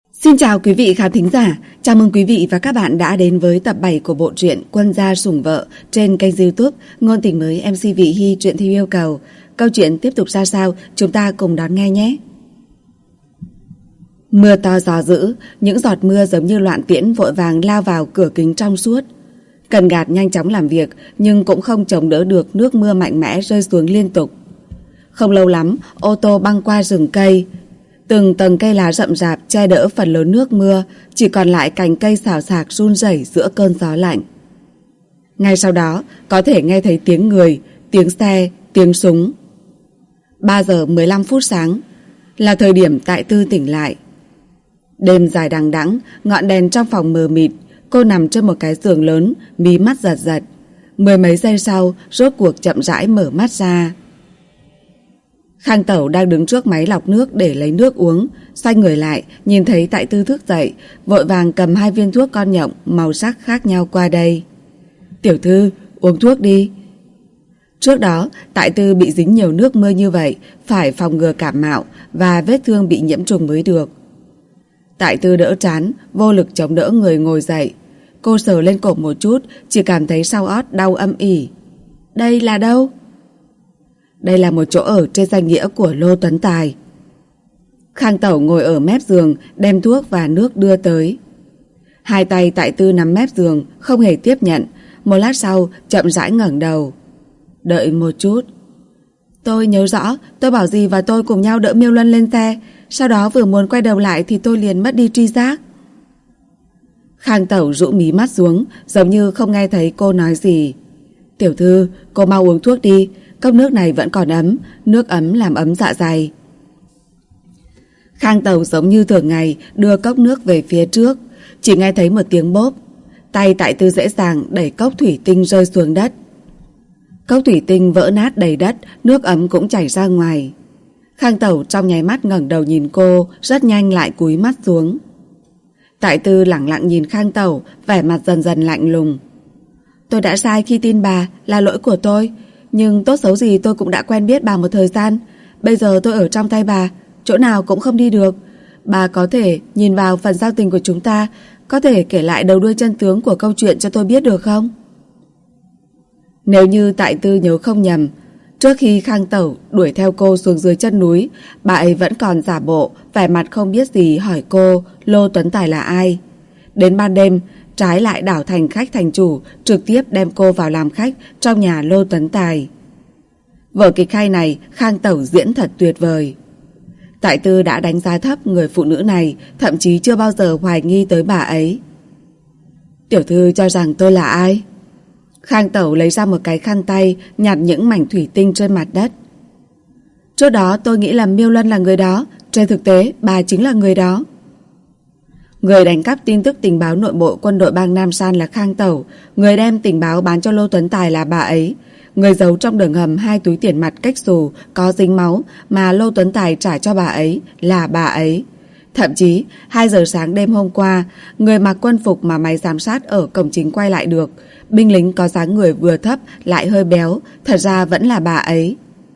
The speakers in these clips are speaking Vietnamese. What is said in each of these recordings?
Xin chào quý vị khán thính giả, chào mừng quý vị và các bạn đã đến với tập 7 của bộ truyện Quân gia sủng vợ trên kênh YouTube Ngôn tình mới MC Vị Hy truyện theo yêu cầu. Câu chuyện tiếp tục ra sao, chúng ta cùng đón nghe nhé. Mưa to gió dữ, những giọt mưa giống như loạn tiễn vội vàng lao vào cửa kính trong suốt. Cần gạt nhanh chóng làm việc nhưng cũng không chống đỡ được nước mưa mạnh mẽ rơi xuống liên tục. Không lâu lắm, ô tô băng qua rừng cây. Từng tầng cây lá rậm rạp che đỡ phần lớn nước mưa, chỉ còn lại cành cây xào xạc run rẩy giữa cơn gió lạnh. Ngay sau đó, có thể nghe thấy tiếng người, tiếng xe, tiếng súng. 3 giờ 15 phút sáng là thời điểm Tại Tư tỉnh lại. Đêm dài đằng đẵng, ngọn đèn trong phòng mờ mịt, cô nằm trên một cái giường lớn, mí mắt giật giật. Mười mấy giây sau, rốt cuộc chậm rãi mở mắt ra. Khang Tẩu đang đứng trước máy lọc nước để lấy nước uống, xoay người lại, nhìn thấy Tại Tư thức dậy, vội vàng cầm 2 viên thuốc con nhộng màu sắc khác nhau qua đây. Tiểu thư, uống thuốc đi. Trước đó, Tại Tư bị dính nhiều nước mưa như vậy, phải phòng ngừa cảm mạo và vết thương bị nhiễm trùng mới được. Tại Tư đỡ trán, vô lực chống đỡ người ngồi dậy. Cô sờ lên cổ một chút, chỉ cảm thấy sau ót đau âm ỉ. Đây là đâu? Đây là một chỗ ở trên danh nghĩa của Lô Tuấn Tài. Khang Tẩu ngồi ở mép giường, đem thuốc và nước đưa tới. Hai tay Tại Tư nắm mép giường, không hề tiếp nhận. Một lát sau, chậm rãi ngẩng đầu. Đợi một chút. Tôi nhớ rõ, tôi bảo dì và tôi cùng nhau đỡ Miêu Luân lên xe. Sau đó vừa muốn quay đầu lại thì tôi liền mất đi tri giác. Khang Tẩu rũ mí mắt xuống, giống như không nghe thấy cô nói gì. Tiểu thư, cô mau uống thuốc đi. Cốc nước này vẫn còn ấm, nước ấm làm ấm dạ dày. Khang Tẩu giống như thường ngày đưa cốc nước về phía trước, chỉ nghe thấy một tiếng bốp. Tay Tại Tư dễ dàng đẩy cốc thủy tinh rơi xuống đất. Cốc thủy tinh vỡ nát đầy đất, nước ấm cũng chảy ra ngoài. Khang Tẩu trong nháy mắt ngẩng đầu nhìn cô, rất nhanh lại cúi mắt xuống. Tại Tư lẳng lặng nhìn Khang Tẩu, vẻ mặt dần dần lạnh lùng. Tôi đã sai khi tin bà, là lỗi của tôi. Nhưng tốt xấu gì tôi cũng đã quen biết bà một thời gian. Bây giờ tôi ở trong tay bà, chỗ nào cũng không đi được. Bà có thể nhìn vào phần giao tình của chúng ta, có thể kể lại đầu đuôi chân tướng của câu chuyện cho tôi biết được không? Nếu như Tại Tư nhớ không nhầm, trước khi Khang Tẩu đuổi theo cô xuống dưới chân núi, bà ấy vẫn còn giả bộ, vẻ mặt không biết gì hỏi cô Lô Tuấn Tài là ai. Đến ban đêm, trái lại đảo thành khách thành chủ, trực tiếp đem cô vào làm khách trong nhà Lô Tuấn Tài. Vở kịch hay này Khang Tẩu diễn thật tuyệt vời. Tại Tư đã đánh giá thấp người phụ nữ này, thậm chí chưa bao giờ hoài nghi tới bà ấy. Tiểu thư cho rằng tôi là ai? Khang Tẩu lấy ra một cái khăn tay, nhặt những mảnh thủy tinh trên mặt đất. Trước đó tôi nghĩ là Miêu Luân là người đó, trên thực tế bà chính là người đó. Người đánh cắp tin tức tình báo nội bộ quân đội bang Nam San là Khang Tẩu, người đem tình báo bán cho Lô Tuấn Tài là bà ấy, người giấu trong đường hầm 2 túi tiền mặt cách xù có dính máu mà Lô Tuấn Tài trả cho bà ấy là bà ấy. Thậm chí 2 giờ sáng đêm hôm qua, người mặc quân phục mà máy giám sát ở cổng chính quay lại được, binh lính có dáng người vừa thấp lại hơi béo, thật ra vẫn là bà ấy.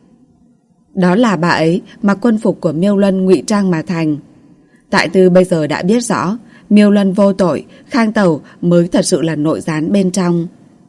Đó là bà ấy mặc quân phục của Miêu Luân ngụy trang mà thành. Tại Tư bây giờ đã biết rõ, Miêu Luân vô tội, Khang Tẩu mới thật sự là nội gián bên trong.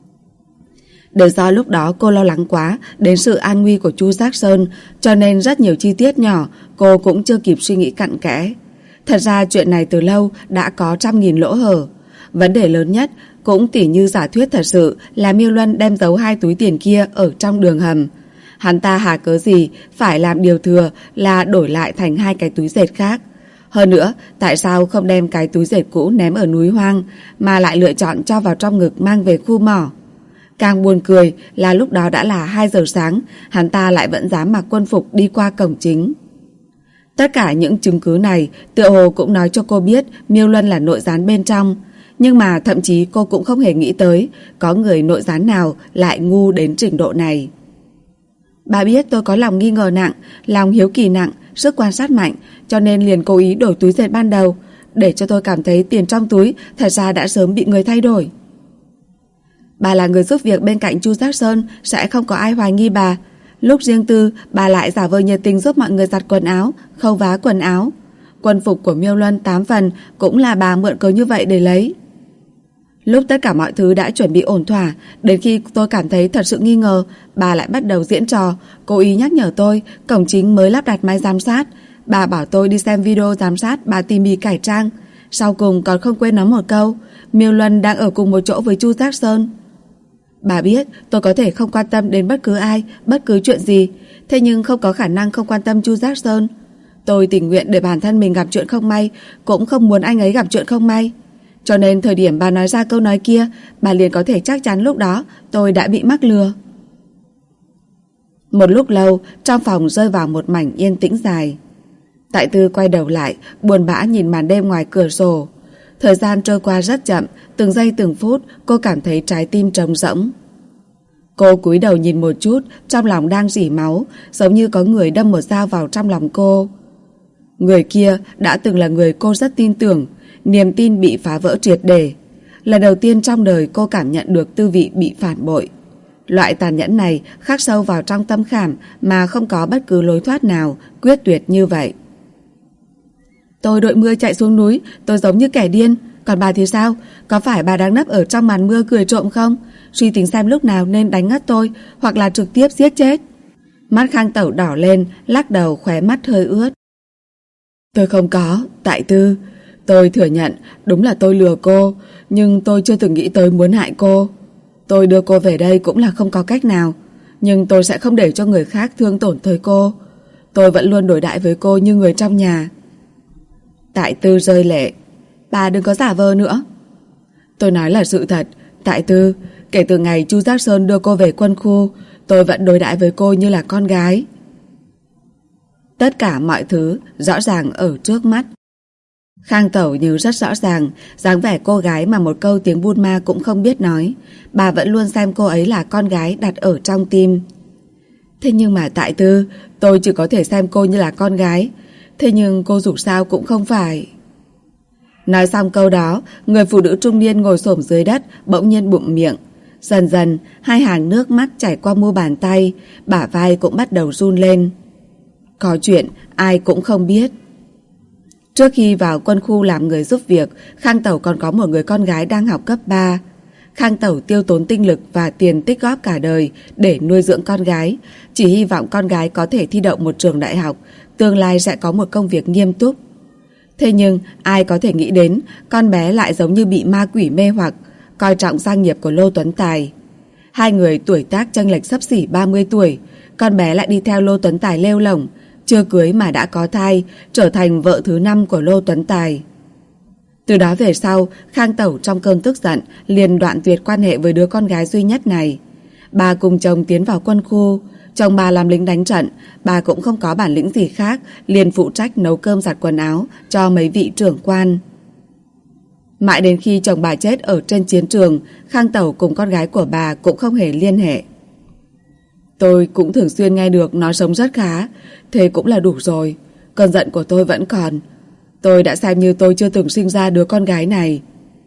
Đều do lúc đó cô lo lắng quá đến sự an nguy của Chu Giác Sơn, cho nên rất nhiều chi tiết nhỏ cô cũng chưa kịp suy nghĩ cặn kẽ. Thật ra chuyện này từ lâu đã có trăm nghìn lỗ hở. Vấn đề lớn nhất cũng tỉ như giả thuyết thật sự là Miêu Luân đem giấu 2 túi tiền kia ở trong đường hầm. Hắn ta hà cớ gì phải làm điều thừa là đổi lại thành 2 cái túi dệt khác. Hơn nữa, tại sao không đem cái túi dệt cũ ném ở núi hoang mà lại lựa chọn cho vào trong ngực mang về khu mỏ? Càng buồn cười là lúc đó đã là 2 giờ sáng, hắn ta lại vẫn dám mặc quân phục đi qua cổng chính. Tất cả những chứng cứ này tựa hồ cũng nói cho cô biết Miêu Luân là nội gián bên trong. Nhưng mà thậm chí cô cũng không hề nghĩ tới có người nội gián nào lại ngu đến trình độ này. Bà biết tôi có lòng nghi ngờ nặng, lòng hiếu kỳ nặng, sức quan sát mạnh, cho nên liền cố ý đổi túi dệt ban đầu, để cho tôi cảm thấy tiền trong túi thật ra đã sớm bị người thay đổi. Bà là người giúp việc bên cạnh Chu Giác Sơn, sẽ không có ai hoài nghi bà. Lúc riêng tư, bà lại giả vờ nhiệt tình giúp mọi người giặt quần áo, khâu vá quần áo. Quân phục của Miêu Luân 8 phần cũng là bà mượn cớ như vậy để lấy. Lúc tất cả mọi thứ đã chuẩn bị ổn thỏa, đến khi tôi cảm thấy thật sự nghi ngờ, bà lại bắt đầu diễn trò, cố ý nhắc nhở tôi cổng chính mới lắp đặt máy giám sát. Bà bảo tôi đi xem video giám sát bà tỉ mỉ cải trang. Sau cùng còn không quên nói một câu, Miêu Luân đang ở cùng một chỗ với Chu Giác Sơn. Bà biết tôi có thể không quan tâm đến bất cứ ai, bất cứ chuyện gì, thế nhưng không có khả năng không quan tâm Chu Giác Sơn. Tôi tình nguyện để bản thân mình gặp chuyện không may, cũng không muốn anh ấy gặp chuyện không may. Cho nên thời điểm bà nói ra câu nói kia, bà liền có thể chắc chắn lúc đó tôi đã bị mắc lừa. Một lúc lâu, trong phòng rơi vào một mảnh yên tĩnh dài. Tại Tư quay đầu lại, buồn bã nhìn màn đêm ngoài cửa sổ. Thời gian trôi qua rất chậm, từng giây từng phút cô cảm thấy trái tim trống rỗng. Cô cúi đầu nhìn một chút, trong lòng đang rỉ máu, giống như có người đâm một dao vào trong lòng cô. Người kia đã từng là người cô rất tin tưởng, niềm tin bị phá vỡ triệt để. Lần đầu tiên trong đời cô cảm nhận được tư vị bị phản bội. Loại tàn nhẫn này khắc sâu vào trong tâm khảm mà không có bất cứ lối thoát nào, quyết tuyệt như vậy. Tôi đội mưa chạy xuống núi, tôi giống như kẻ điên. Còn bà thì sao? Có phải bà đang nấp ở trong màn mưa cười trộm không? Suy tính xem lúc nào nên đánh ngất tôi, hoặc là trực tiếp giết chết. Mắt Khang Tẩu đỏ lên, lắc đầu, khóe mắt hơi ướt. Tôi không có, Tại Tư. Tôi thừa nhận, đúng là tôi lừa cô, nhưng tôi chưa từng nghĩ tới muốn hại cô. Tôi đưa cô về đây cũng là không có cách nào, nhưng tôi sẽ không để cho người khác thương tổn tới cô. Tôi vẫn luôn đối đãi với cô như người trong nhà. Tại Tư rơi lệ. Bà đừng có giả vờ nữa. Tôi nói là sự thật, Tại Tư. Kể từ ngày Chu Giác Sơn đưa cô về quân khu, tôi vẫn đối đãi với cô như là con gái. Tất cả mọi thứ rõ ràng ở trước mắt. Khang Tẩu như rất rõ ràng dáng vẻ cô gái mà một câu tiếng Burma cũng không biết nói. Bà vẫn luôn xem cô ấy là con gái đặt ở trong tim. Thế nhưng mà Tại Tư, tôi chỉ có thể xem cô như là con gái. Thế nhưng cô dù sao cũng không phải. Nói xong câu đó, người phụ nữ trung niên ngồi xổm dưới đất bỗng nhiên bụm miệng. Dần dần, hai hàng nước mắt chảy qua mu bàn tay, bả vai cũng bắt đầu run lên. Có chuyện ai cũng không biết. Trước khi vào quân khu làm người giúp việc, Khang Tẩu còn có một người con gái đang học cấp 3. Khang Tẩu tiêu tốn tinh lực và tiền tích góp cả đời để nuôi dưỡng con gái, chỉ hy vọng con gái có thể thi đậu một trường đại học, tương lai sẽ có một công việc nghiêm túc. Thế nhưng ai có thể nghĩ đến con bé lại giống như bị ma quỷ mê hoặc, coi trọng gia nghiệp của Lô Tuấn Tài. Hai người tuổi tác chênh lệch xấp xỉ 30 tuổi, con bé lại đi theo Lô Tuấn Tài lêu lổng, chưa cưới mà đã có thai, trở thành vợ thứ 5 của Lô Tuấn Tài. Từ đó về sau, Khang Tẩu trong cơn tức giận liền đoạn tuyệt quan hệ với đứa con gái duy nhất này. Bà cùng chồng tiến vào quân khu, chồng bà làm lính đánh trận, bà cũng không có bản lĩnh gì khác, liền phụ trách nấu cơm giặt quần áo cho mấy vị trưởng quan. Mãi đến khi chồng bà chết ở trên chiến trường, Khang Tẩu cùng con gái của bà cũng không hề liên hệ. Tôi cũng thường xuyên nghe được nó sống rất khá, thế cũng là đủ rồi. Cơn giận của tôi vẫn còn. Tôi đã xem như tôi chưa từng sinh ra đứa con gái này.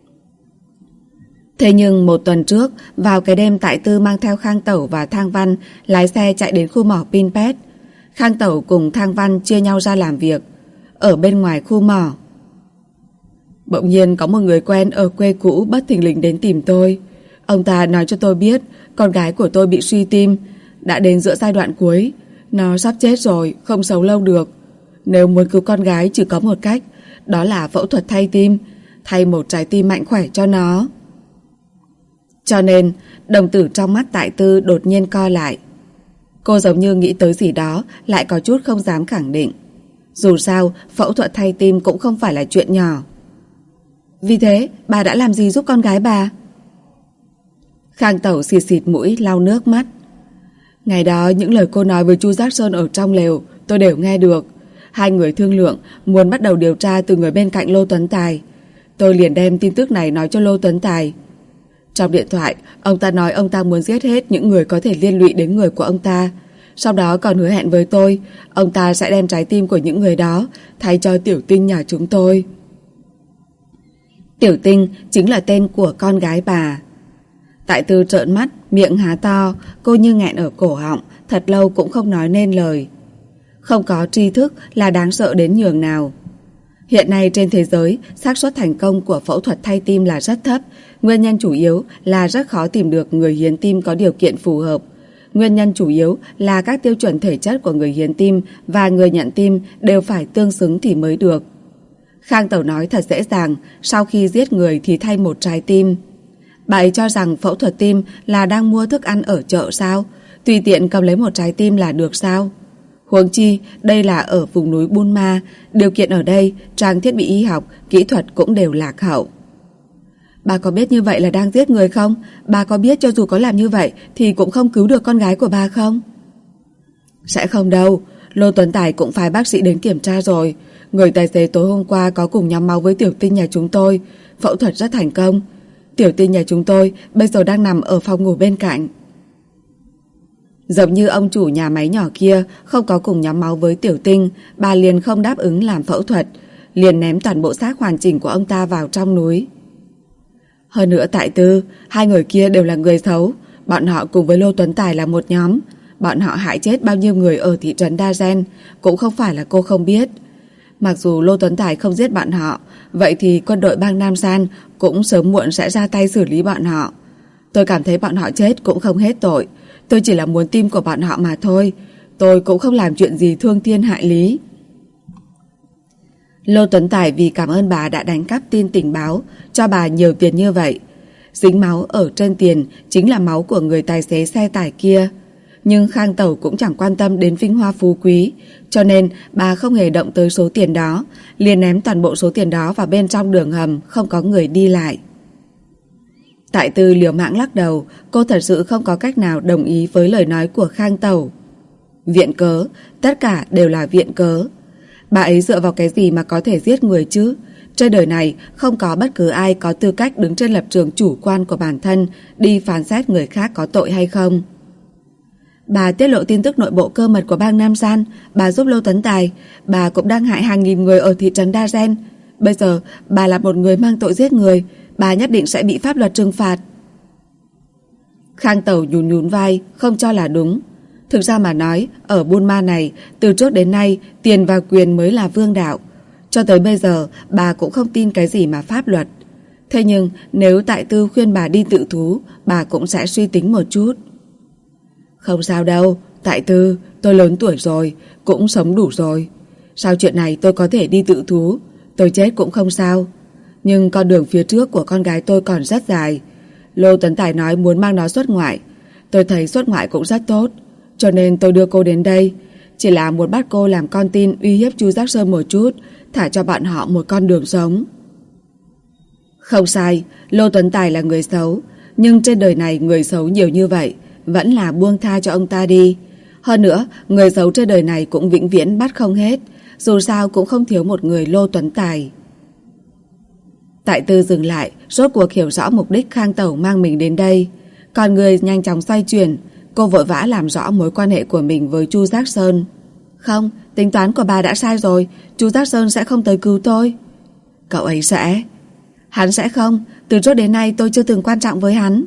Thế nhưng một tuần trước, vào cái đêm Tại Tư mang theo Khang Tẩu và Thang Văn lái xe chạy đến khu mỏ Pinpet. Khang Tẩu cùng Thang Văn chia nhau ra làm việc ở bên ngoài khu mỏ. Bỗng nhiên có một người quen ở quê cũ bất thình lình đến tìm tôi. Ông ta nói cho tôi biết con gái của tôi bị suy tim, đã đến giữa giai đoạn cuối. Nó sắp chết rồi, không sống lâu được. Nếu muốn cứu con gái chỉ có một cách, đó là phẫu thuật thay tim, thay một trái tim mạnh khỏe cho nó. Cho nên, đồng tử trong mắt Tại Tư đột nhiên co lại. Cô giống như nghĩ tới gì đó, lại có chút không dám khẳng định. Dù sao, phẫu thuật thay tim cũng không phải là chuyện nhỏ. Vì thế, bà đã làm gì giúp con gái bà? Khang Tẩu xịt xịt mũi, lau nước mắt. Ngày đó, những lời cô nói với Chu Giác Sơn ở trong lều, tôi đều nghe được. Hai người thương lượng, muốn bắt đầu điều tra từ người bên cạnh Lô Tuấn Tài. Tôi liền đem tin tức này nói cho Lô Tuấn Tài. Trong điện thoại, ông ta nói ông ta muốn giết hết những người có thể liên lụy đến người của ông ta. Sau đó còn hứa hẹn với tôi, ông ta sẽ đem trái tim của những người đó thay cho Tiểu Tinh nhà chúng tôi. Tiểu Tinh chính là tên của con gái bà. Tại Tư trợn mắt, miệng há to, cô như nghẹn ở cổ họng, thật lâu cũng không nói nên lời. Không có tri thức là đáng sợ đến nhường nào. Hiện nay trên thế giới, xác suất thành công của phẫu thuật thay tim là rất thấp. Nguyên nhân chủ yếu là rất khó tìm được người hiến tim có điều kiện phù hợp. Nguyên nhân chủ yếu là các tiêu chuẩn thể chất của người hiến tim và người nhận tim đều phải tương xứng thì mới được. Khang Tẩu nói thật dễ dàng, sau khi giết người thì thay một trái tim. Bà ấy cho rằng phẫu thuật tim là đang mua thức ăn ở chợ sao? Tùy tiện cầm lấy một trái tim là được sao? Huống chi, đây là ở vùng núi Bunma, điều kiện ở đây, trang thiết bị y học, kỹ thuật cũng đều lạc hậu. Bà có biết như vậy là đang giết người không? Bà có biết cho dù có làm như vậy thì cũng không cứu được con gái của bà không? Sẽ không đâu, Lô Tuấn Tài cũng phái bác sĩ đến kiểm tra rồi. Người tài xế tối hôm qua có cùng nhóm máu với Tiểu Tinh nhà chúng tôi, phẫu thuật rất thành công. Tiểu Tinh nhà chúng tôi bây giờ đang nằm ở phòng ngủ bên cạnh. Giống như ông chủ nhà máy nhỏ kia không có cùng nhóm máu với Tiểu Tinh, bà liền không đáp ứng làm phẫu thuật, liền ném toàn bộ xác hoàn chỉnh của ông ta vào trong núi. Hơn nữa Tại Tư, hai người kia đều là người xấu, bọn họ cùng với Lô Tuấn Tài là một nhóm. Bọn họ hại chết bao nhiêu người ở thị trấn Đa Gen cũng không phải là cô không biết. Mặc dù Lô Tuấn Tài không giết bọn họ, vậy thì quân đội bang Nam San cũng sớm muộn sẽ ra tay xử lý bọn họ. Tôi cảm thấy bọn họ chết cũng không hết tội. Tôi chỉ là muốn tim của bọn họ mà thôi. Tôi cũng không làm chuyện gì thương thiên hại lý. Lô Tuấn Tài vì cảm ơn bà đã đánh cắp tin tình báo, cho bà nhiều tiền như vậy. Dính máu ở trên tiền chính là máu của người tài xế xe tải kia. Nhưng Khang Tẩu cũng chẳng quan tâm đến vinh hoa phú quý, cho nên bà không hề động tới số tiền đó, liền ném toàn bộ số tiền đó vào bên trong đường hầm không có người đi lại. Tại Tư liều mạng lắc đầu, cô thật sự không có cách nào đồng ý với lời nói của Khang Tẩu. Viện cớ, tất cả đều là viện cớ. Bà ấy dựa vào cái gì mà có thể giết người chứ? Trên đời này không có bất cứ ai có tư cách đứng trên lập trường chủ quan của bản thân đi phán xét người khác có tội hay không. Bà tiết lộ tin tức nội bộ cơ mật của bang Nam San, bà giúp Lô Tuấn Tài, bà cũng đang hại hàng nghìn người ở thị trấn Đa Gen. Bây giờ bà là một người mang tội giết người, bà nhất định sẽ bị pháp luật trừng phạt. Khang Tẩu nhún nhún vai, không cho là đúng. Thực ra mà nói, ở Bunma này, từ trước đến nay, tiền và quyền mới là vương đạo. Cho tới bây giờ, bà cũng không tin cái gì mà pháp luật. Thế nhưng, nếu Tại Tư khuyên bà đi tự thú, bà cũng sẽ suy tính một chút. Không sao đâu, Tại Tư, tôi lớn tuổi rồi, cũng sống đủ rồi. Sau chuyện này tôi có thể đi tự thú, tôi chết cũng không sao. Nhưng con đường phía trước của con gái tôi còn rất dài. Lô Tuấn Tài nói muốn mang nó xuất ngoại. Tôi thấy xuất ngoại cũng rất tốt, cho nên tôi đưa cô đến đây. Chỉ là muốn bắt cô làm con tin uy hiếp Chu Giác Sơn một chút, thả cho bọn họ một con đường sống. Không sai, Lô Tuấn Tài là người xấu, nhưng trên đời này người xấu nhiều như vậy, vẫn là buông tha cho ông ta đi. Hơn nữa, người xấu trên đời này cũng vĩnh viễn bắt không hết, dù sao cũng không thiếu một người Lô Tuấn Tài. Tại Tư dừng lại, rốt cuộc hiểu rõ mục đích Khang Tẩu mang mình đến đây. Còn người nhanh chóng xoay chuyển, cô vội vã làm rõ mối quan hệ của mình với Chu Giác Sơn. Không, tính toán của bà đã sai rồi, Chu Giác Sơn sẽ không tới cứu tôi. Cậu ấy sẽ... Hắn sẽ không, từ trước đến nay tôi chưa từng quan trọng với hắn.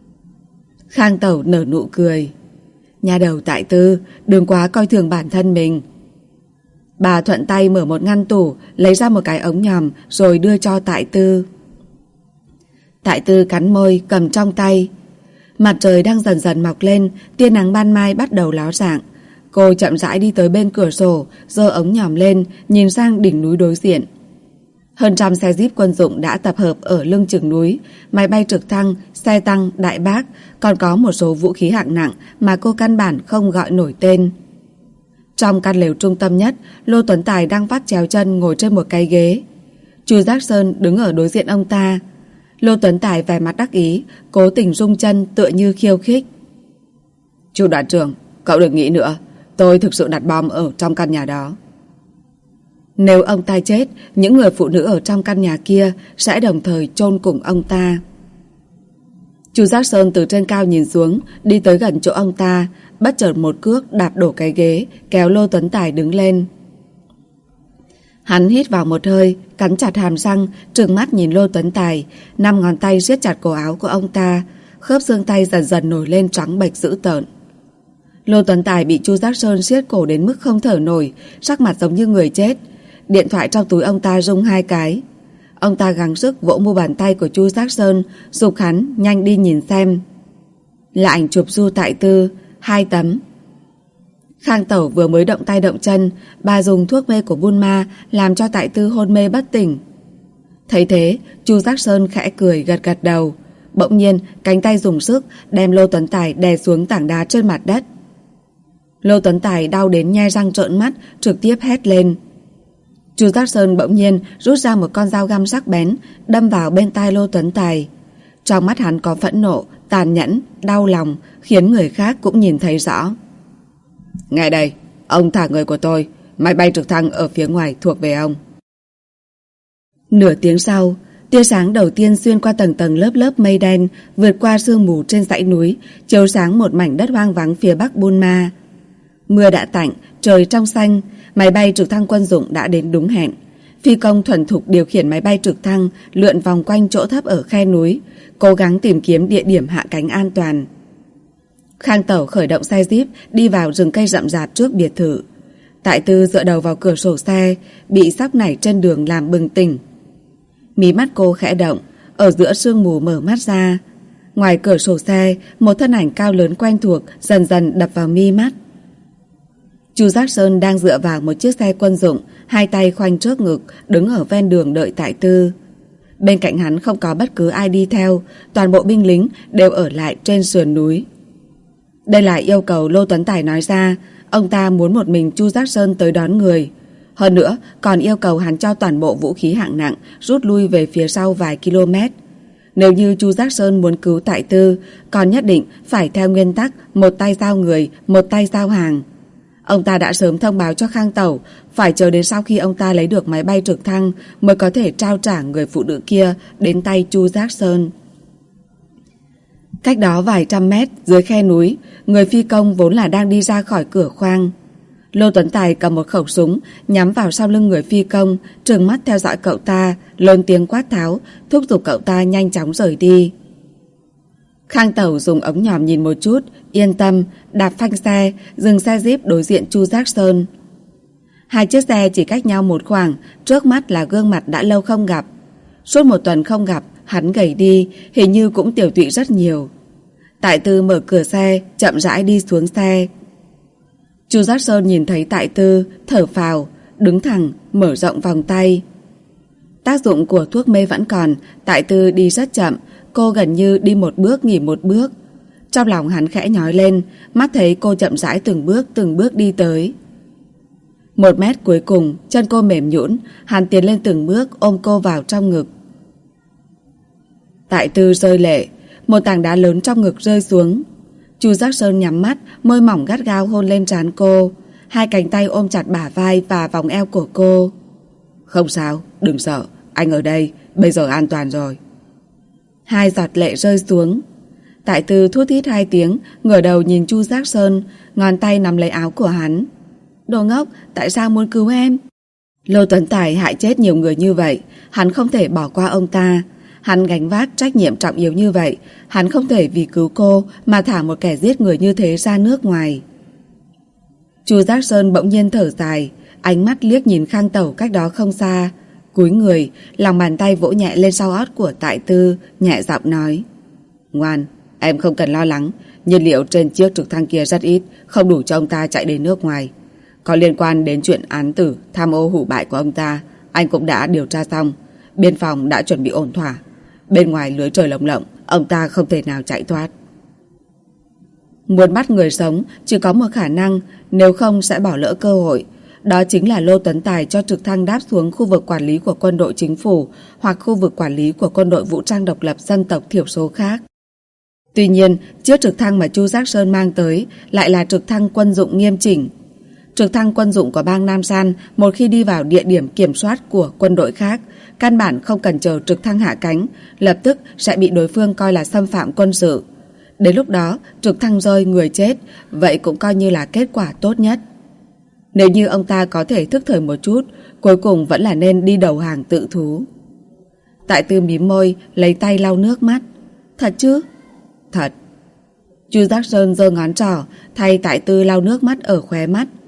Khang Tẩu nở nụ cười. Nhà đầu Tại Tư, đừng quá coi thường bản thân mình. Bà thuận tay mở một ngăn tủ, lấy ra một cái ống nhòm rồi đưa cho Tại Tư. Tại Tư cắn môi, cầm trong tay. Mặt trời đang dần dần mọc lên, tia nắng ban mai bắt đầu ló dạng. Cô chậm rãi đi tới bên cửa sổ, giơ ống nhòm lên, nhìn sang đỉnh núi đối diện. Hơn trăm xe jeep quân dụng đã tập hợp ở lưng chừng núi, máy bay trực thăng, xe tăng, đại bác, còn có một số vũ khí hạng nặng mà cô căn bản không gọi nổi tên. Trong căn lều trung tâm nhất, Lô Tuấn Tài đang vắt chéo chân ngồi trên một cái ghế. Chu Giác Sơn đứng ở đối diện ông ta. Lô Tuấn Tài vẻ mặt đắc ý, cố tình rung chân tựa như khiêu khích. Chu đoàn trưởng, cậu đừng nghĩ nữa, tôi thực sự đặt bom ở trong căn nhà đó. Nếu ông ta chết, những người phụ nữ ở trong căn nhà kia sẽ đồng thời chôn cùng ông ta. Chu Giác Sơn từ trên cao nhìn xuống, đi tới gần chỗ ông ta, bất chợt một cước đạp đổ cái ghế, kéo Lô Tuấn Tài đứng lên. Hắn hít vào một hơi, cắn chặt hàm răng, trừng mắt nhìn Lô Tuấn Tài, 5 ngón tay siết chặt cổ áo của ông ta, khớp xương tay dần dần nổi lên trắng bệch dữ tợn. Lô Tuấn Tài bị Chu Giác Sơn siết cổ đến mức không thở nổi, sắc mặt giống như người chết. điện thoại trong túi ông ta rung 2 cái. Ông ta gắng sức vỗ mu bàn tay của Chu Giác Sơn, giục hắn nhanh đi nhìn xem. Là ảnh chụp Du Tại Tư, 2 tấm. Khang Tẩu vừa mới động tay động chân, bà dùng thuốc mê của Bunma làm cho Tại Tư hôn mê bất tỉnh. Thấy thế, Chu Giác Sơn khẽ cười gật gật đầu. Bỗng nhiên, cánh tay dùng sức đem Lô Tuấn Tài đè xuống tảng đá trên mặt đất. Lô Tuấn Tài đau đến nhe răng trợn mắt, trực tiếp hét lên. Chu Giác Sơn bỗng nhiên rút ra một con dao găm sắc bén, đâm vào bên tai Lô Tuấn Tài. Trong mắt hắn có phẫn nộ, tàn nhẫn, đau lòng, khiến người khác cũng nhìn thấy rõ. Nghe đây, ông thả người của tôi, máy bay trực thăng ở phía ngoài thuộc về ông. Nửa tiếng sau, tia sáng đầu tiên xuyên qua tầng tầng lớp lớp mây đen, vượt qua sương mù trên dãy núi, chiếu sáng một mảnh đất hoang vắng phía bắc Bunma. Mưa đã tạnh, trời trong xanh, máy bay trực thăng quân dụng đã đến đúng hẹn. Phi công thuần thục điều khiển máy bay trực thăng lượn vòng quanh chỗ thấp ở khe núi, cố gắng tìm kiếm địa điểm hạ cánh an toàn. Khang Tẩu khởi động xe Jeep đi vào rừng cây rậm rạp trước biệt thự. Tại Tư dựa đầu vào cửa sổ xe, bị sóc nảy trên đường làm bừng tỉnh. Mí mắt cô khẽ động, ở giữa sương mù mở mắt ra. Ngoài cửa sổ xe, một thân ảnh cao lớn quen thuộc dần dần đập vào mi mắt. Chu Giác Sơn đang dựa vào một chiếc xe quân dụng, hai tay khoanh trước ngực, đứng ở ven đường đợi Tại Tư. Bên cạnh hắn không có bất cứ ai đi theo, toàn bộ binh lính đều ở lại trên sườn núi. Đây là yêu cầu Lô Tuấn Tài nói ra, ông ta muốn một mình Chu Giác Sơn tới đón người. Hơn nữa, còn yêu cầu hắn cho toàn bộ vũ khí hạng nặng rút lui về phía sau vài km. Nếu như Chu Giác Sơn muốn cứu Tại Tư, còn nhất định phải theo nguyên tắc một tay giao người, một tay giao hàng. Ông ta đã sớm thông báo cho Khang Tẩu, phải chờ đến sau khi ông ta lấy được máy bay trực thăng mới có thể trao trả người phụ nữ kia đến tay Chu Giác Sơn. Cách đó vài trăm mét dưới khe núi, người phi công vốn là đang đi ra khỏi cửa khoang. Lô Tuấn Tài cầm một khẩu súng nhắm vào sau lưng người phi công, trừng mắt theo dõi cậu ta, lớn tiếng quát tháo, thúc giục cậu ta nhanh chóng rời đi. Khang Tẩu dùng ống nhòm nhìn một chút, yên tâm, đạp phanh xe, dừng xe Jeep đối diện Chu Giác Sơn. Hai chiếc xe chỉ cách nhau một khoảng, trước mắt là gương mặt đã lâu không gặp. Suốt một tuần không gặp, hắn gầy đi, hình như cũng tiểu tụy rất nhiều. Tại Tư mở cửa xe, chậm rãi đi xuống xe. Chu Giác Sơn nhìn thấy Tại Tư, thở phào, đứng thẳng, mở rộng vòng tay. Tác dụng của thuốc mê vẫn còn, Tại Tư đi rất chậm, cô gần như đi một bước nghỉ một bước. Trong lòng hắn khẽ nhói lên, mắt thấy cô chậm rãi từng bước đi tới. 1 mét cuối cùng, chân cô mềm nhũn, hắn tiến lên từng bước ôm cô vào trong ngực. Tại Tư rơi lệ, một tảng đá lớn trong ngực rơi xuống. Chu Giác Sơn nhắm mắt, môi mỏng gắt gao hôn lên trán cô, hai cánh tay ôm chặt bả vai và vòng eo của cô. Không sao, đừng sợ, anh ở đây, bây giờ an toàn rồi. 2 giọt lệ rơi xuống. Tại Tư thút thít 2 tiếng, ngửa đầu nhìn Chu Giác Sơn, ngón tay nắm lấy áo của hắn. Đồ ngốc, tại sao muốn cứu em? Lô Tuấn Tài hại chết nhiều người như vậy, hắn không thể bỏ qua ông ta. Hắn gánh vác trách nhiệm trọng yếu như vậy, hắn không thể vì cứu cô mà thả một kẻ giết người như thế ra nước ngoài. Chu Giác Sơn bỗng nhiên thở dài, ánh mắt liếc nhìn Khang Tẩu cách đó không xa, cúi người, lòng bàn tay vỗ nhẹ lên sau ót của Tại Tư, nhẹ giọng nói: Ngoan, em không cần lo lắng, nhiên liệu trên chiếc trực thăng kia rất ít, không đủ cho ông ta chạy đến nước ngoài. Có liên quan đến chuyện án tử tham ô hủ bại của ông ta, anh cũng đã điều tra xong, biên phòng đã chuẩn bị ổn thỏa. Bên ngoài lưới trời lồng lộng, ông ta không thể nào chạy thoát. Muốn bắt người sống chỉ có một khả năng, nếu không sẽ bỏ lỡ cơ hội. Đó chính là Lô Tuấn Tài cho trực thăng đáp xuống khu vực quản lý của quân đội chính phủ hoặc khu vực quản lý của quân đội vũ trang độc lập dân tộc thiểu số khác. Tuy nhiên, chiếc trực thăng mà Chu Giác Sơn mang tới lại là trực thăng quân dụng nghiêm chỉnh. Trực thăng quân dụng của bang Nam San một khi đi vào địa điểm kiểm soát của quân đội khác, căn bản không cần chờ trực thăng hạ cánh, lập tức sẽ bị đối phương coi là xâm phạm quân sự. Đến lúc đó, trực thăng rơi người chết, vậy cũng coi như là kết quả tốt nhất. Nếu như ông ta có thể thức thời một chút, cuối cùng vẫn là nên đi đầu hàng tự thú. Tại Tư mím môi, lấy tay lau nước mắt. Thật chứ? Thật. Chu Giác Sơn giơ ngón trỏ, thay Tại Tư lau nước mắt ở khóe mắt.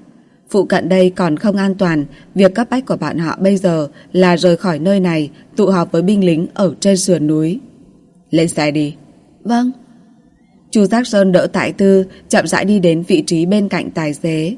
Phụ cận đây còn không an toàn, việc cấp bách của bọn họ bây giờ là rời khỏi nơi này, tụ họp với binh lính ở trên sườn núi. Lên xe đi. Vâng. Chu Giác Sơn đỡ Tại Tư, chậm rãi đi đến vị trí bên cạnh tài xế.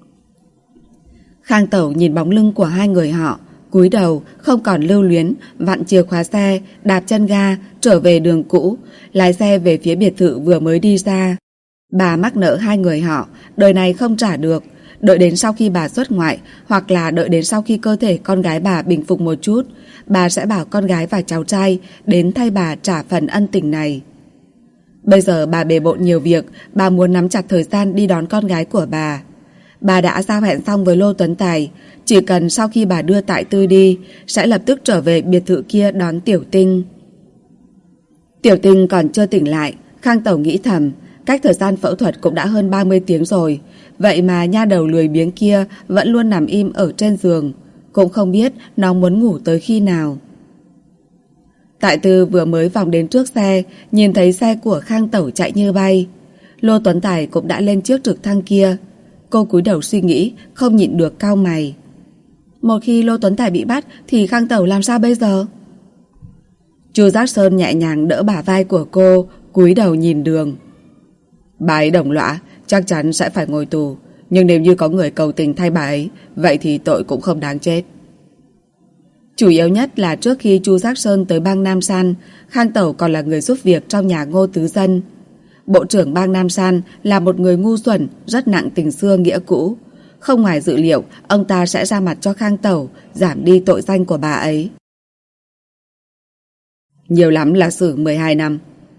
Khang Tẩu nhìn bóng lưng của hai người họ, cúi đầu, không còn lưu luyến, vặn chìa khóa xe, đạp chân ga, trở về đường cũ, lái xe về phía biệt thự vừa mới đi ra. Bà mắc nợ hai người họ, đời này không trả được, đợi đến sau khi bà xuất ngoại, hoặc là đợi đến sau khi cơ thể con gái bà bình phục một chút, bà sẽ bảo con gái và cháu trai đến thay bà trả phần ân tình này. Bây giờ bà bề bộn nhiều việc, bà muốn nắm chặt thời gian đi đón con gái của bà. Bà đã giao hẹn xong với Lô Tuấn Tài, chỉ cần sau khi bà đưa Tại Tư đi, sẽ lập tức trở về biệt thự kia đón Tiểu Tinh. Tiểu Tinh còn chưa tỉnh lại, Khang Tẩu nghĩ thầm, cách thời gian phẫu thuật cũng đã hơn 30 tiếng rồi, vậy mà nha đầu lười biếng kia vẫn luôn nằm im ở trên giường, cũng không biết nó muốn ngủ tới khi nào. Tại Tư vừa mới vòng đến trước xe, nhìn thấy xe của Khang Tẩu chạy như bay. Lô Tuấn Tài cũng đã lên chiếc trực thăng kia. Cô cúi đầu suy nghĩ, không nhịn được cau mày. Một khi Lô Tuấn Tài bị bắt thì Khang Tẩu làm sao bây giờ? Chu Giác Sơn nhẹ nhàng đỡ bả vai của cô, cúi đầu nhìn đường. Bà ấy đồng lõa, chắc chắn sẽ phải ngồi tù, nhưng nếu như có người cầu tình thay bà ấy, vậy thì tội cũng không đáng chết. Chủ yếu nhất là trước khi Chu Giác Sơn tới bang Nam San, Khang Tẩu còn là người giúp việc trong nhà Ngô Tứ Dân. Bộ trưởng bang Nam San là một người ngu xuẩn, rất nặng tình xưa nghĩa cũ. Không ngoài dự liệu, ông ta sẽ ra mặt cho Khang Tẩu, giảm đi tội danh của bà ấy. Nhiều lắm là xử 12 năm.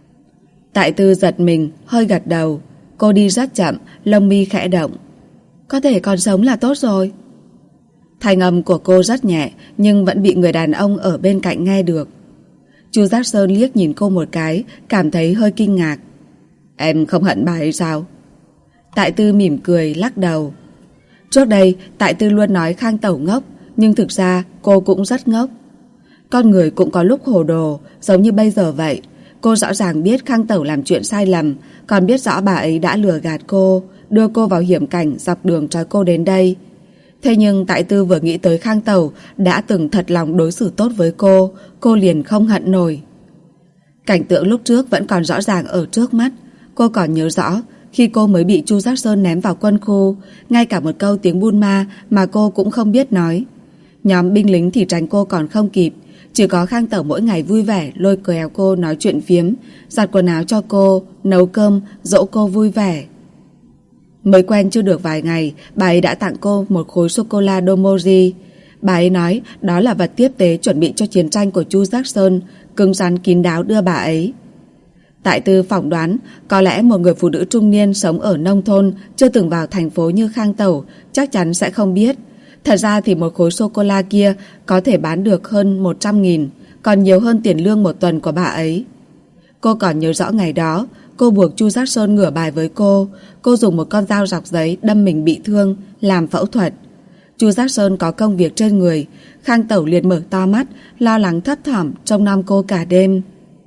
Tại Tư giật mình, hơi gật đầu. Cô đi rất chậm, lông mi khẽ động. Có thể còn sống là tốt rồi. Thanh âm của cô rất nhẹ, nhưng vẫn bị người đàn ông ở bên cạnh nghe được. Chu Giác Sơn liếc nhìn cô một cái, cảm thấy hơi kinh ngạc. Em không hận bà ấy sao? Tại Tư mỉm cười, lắc đầu. Trước đây, Tại Tư luôn nói Khang Tẩu ngốc, nhưng thực ra cô cũng rất ngốc. Con người cũng có lúc hồ đồ, giống như bây giờ vậy. Cô rõ ràng biết Khang Tẩu làm chuyện sai lầm, còn biết rõ bà ấy đã lừa gạt cô, đưa cô vào hiểm cảnh dọc đường trói cô đến đây. Thế nhưng Tại Tư vừa nghĩ tới Khang Tẩu đã từng thật lòng đối xử tốt với cô liền không hận nổi. Cảnh tượng lúc trước vẫn còn rõ ràng ở trước mắt. Cô còn nhớ rõ, khi cô mới bị Chu Giác Sơn ném vào quân khu, ngay cả một câu tiếng Bunma mà cô cũng không biết nói. Nhóm binh lính thì tránh cô còn không kịp, chỉ có Khang Tẩu mỗi ngày vui vẻ lôi kéo cô nói chuyện phiếm, giặt quần áo cho cô, nấu cơm, dỗ cô vui vẻ. Mới quen chưa được vài ngày, bà ấy đã tặng cô một khối sô-cô-la Domoji. Bà ấy nói đó là vật tiếp tế chuẩn bị cho chiến tranh của Chu Giác Sơn, cứng rắn kín đáo đưa bà ấy. Tại Tư phỏng đoán, có lẽ một người phụ nữ trung niên sống ở nông thôn, chưa từng vào thành phố như Khang Tẩu, chắc chắn sẽ không biết. Thật ra thì một khối sô-cô-la kia có thể bán được hơn 100.000, còn nhiều hơn tiền lương một tuần của bà ấy. Cô còn nhớ rõ ngày đó, cô buộc Chu Giác Sơn ngửa bài với cô dùng một con dao dọc giấy đâm mình bị thương, làm phẫu thuật. Chu Giác Sơn có công việc trên người, Khang Tẩu liền mở to mắt, lo lắng thấp thỏm trông nom cô cả đêm.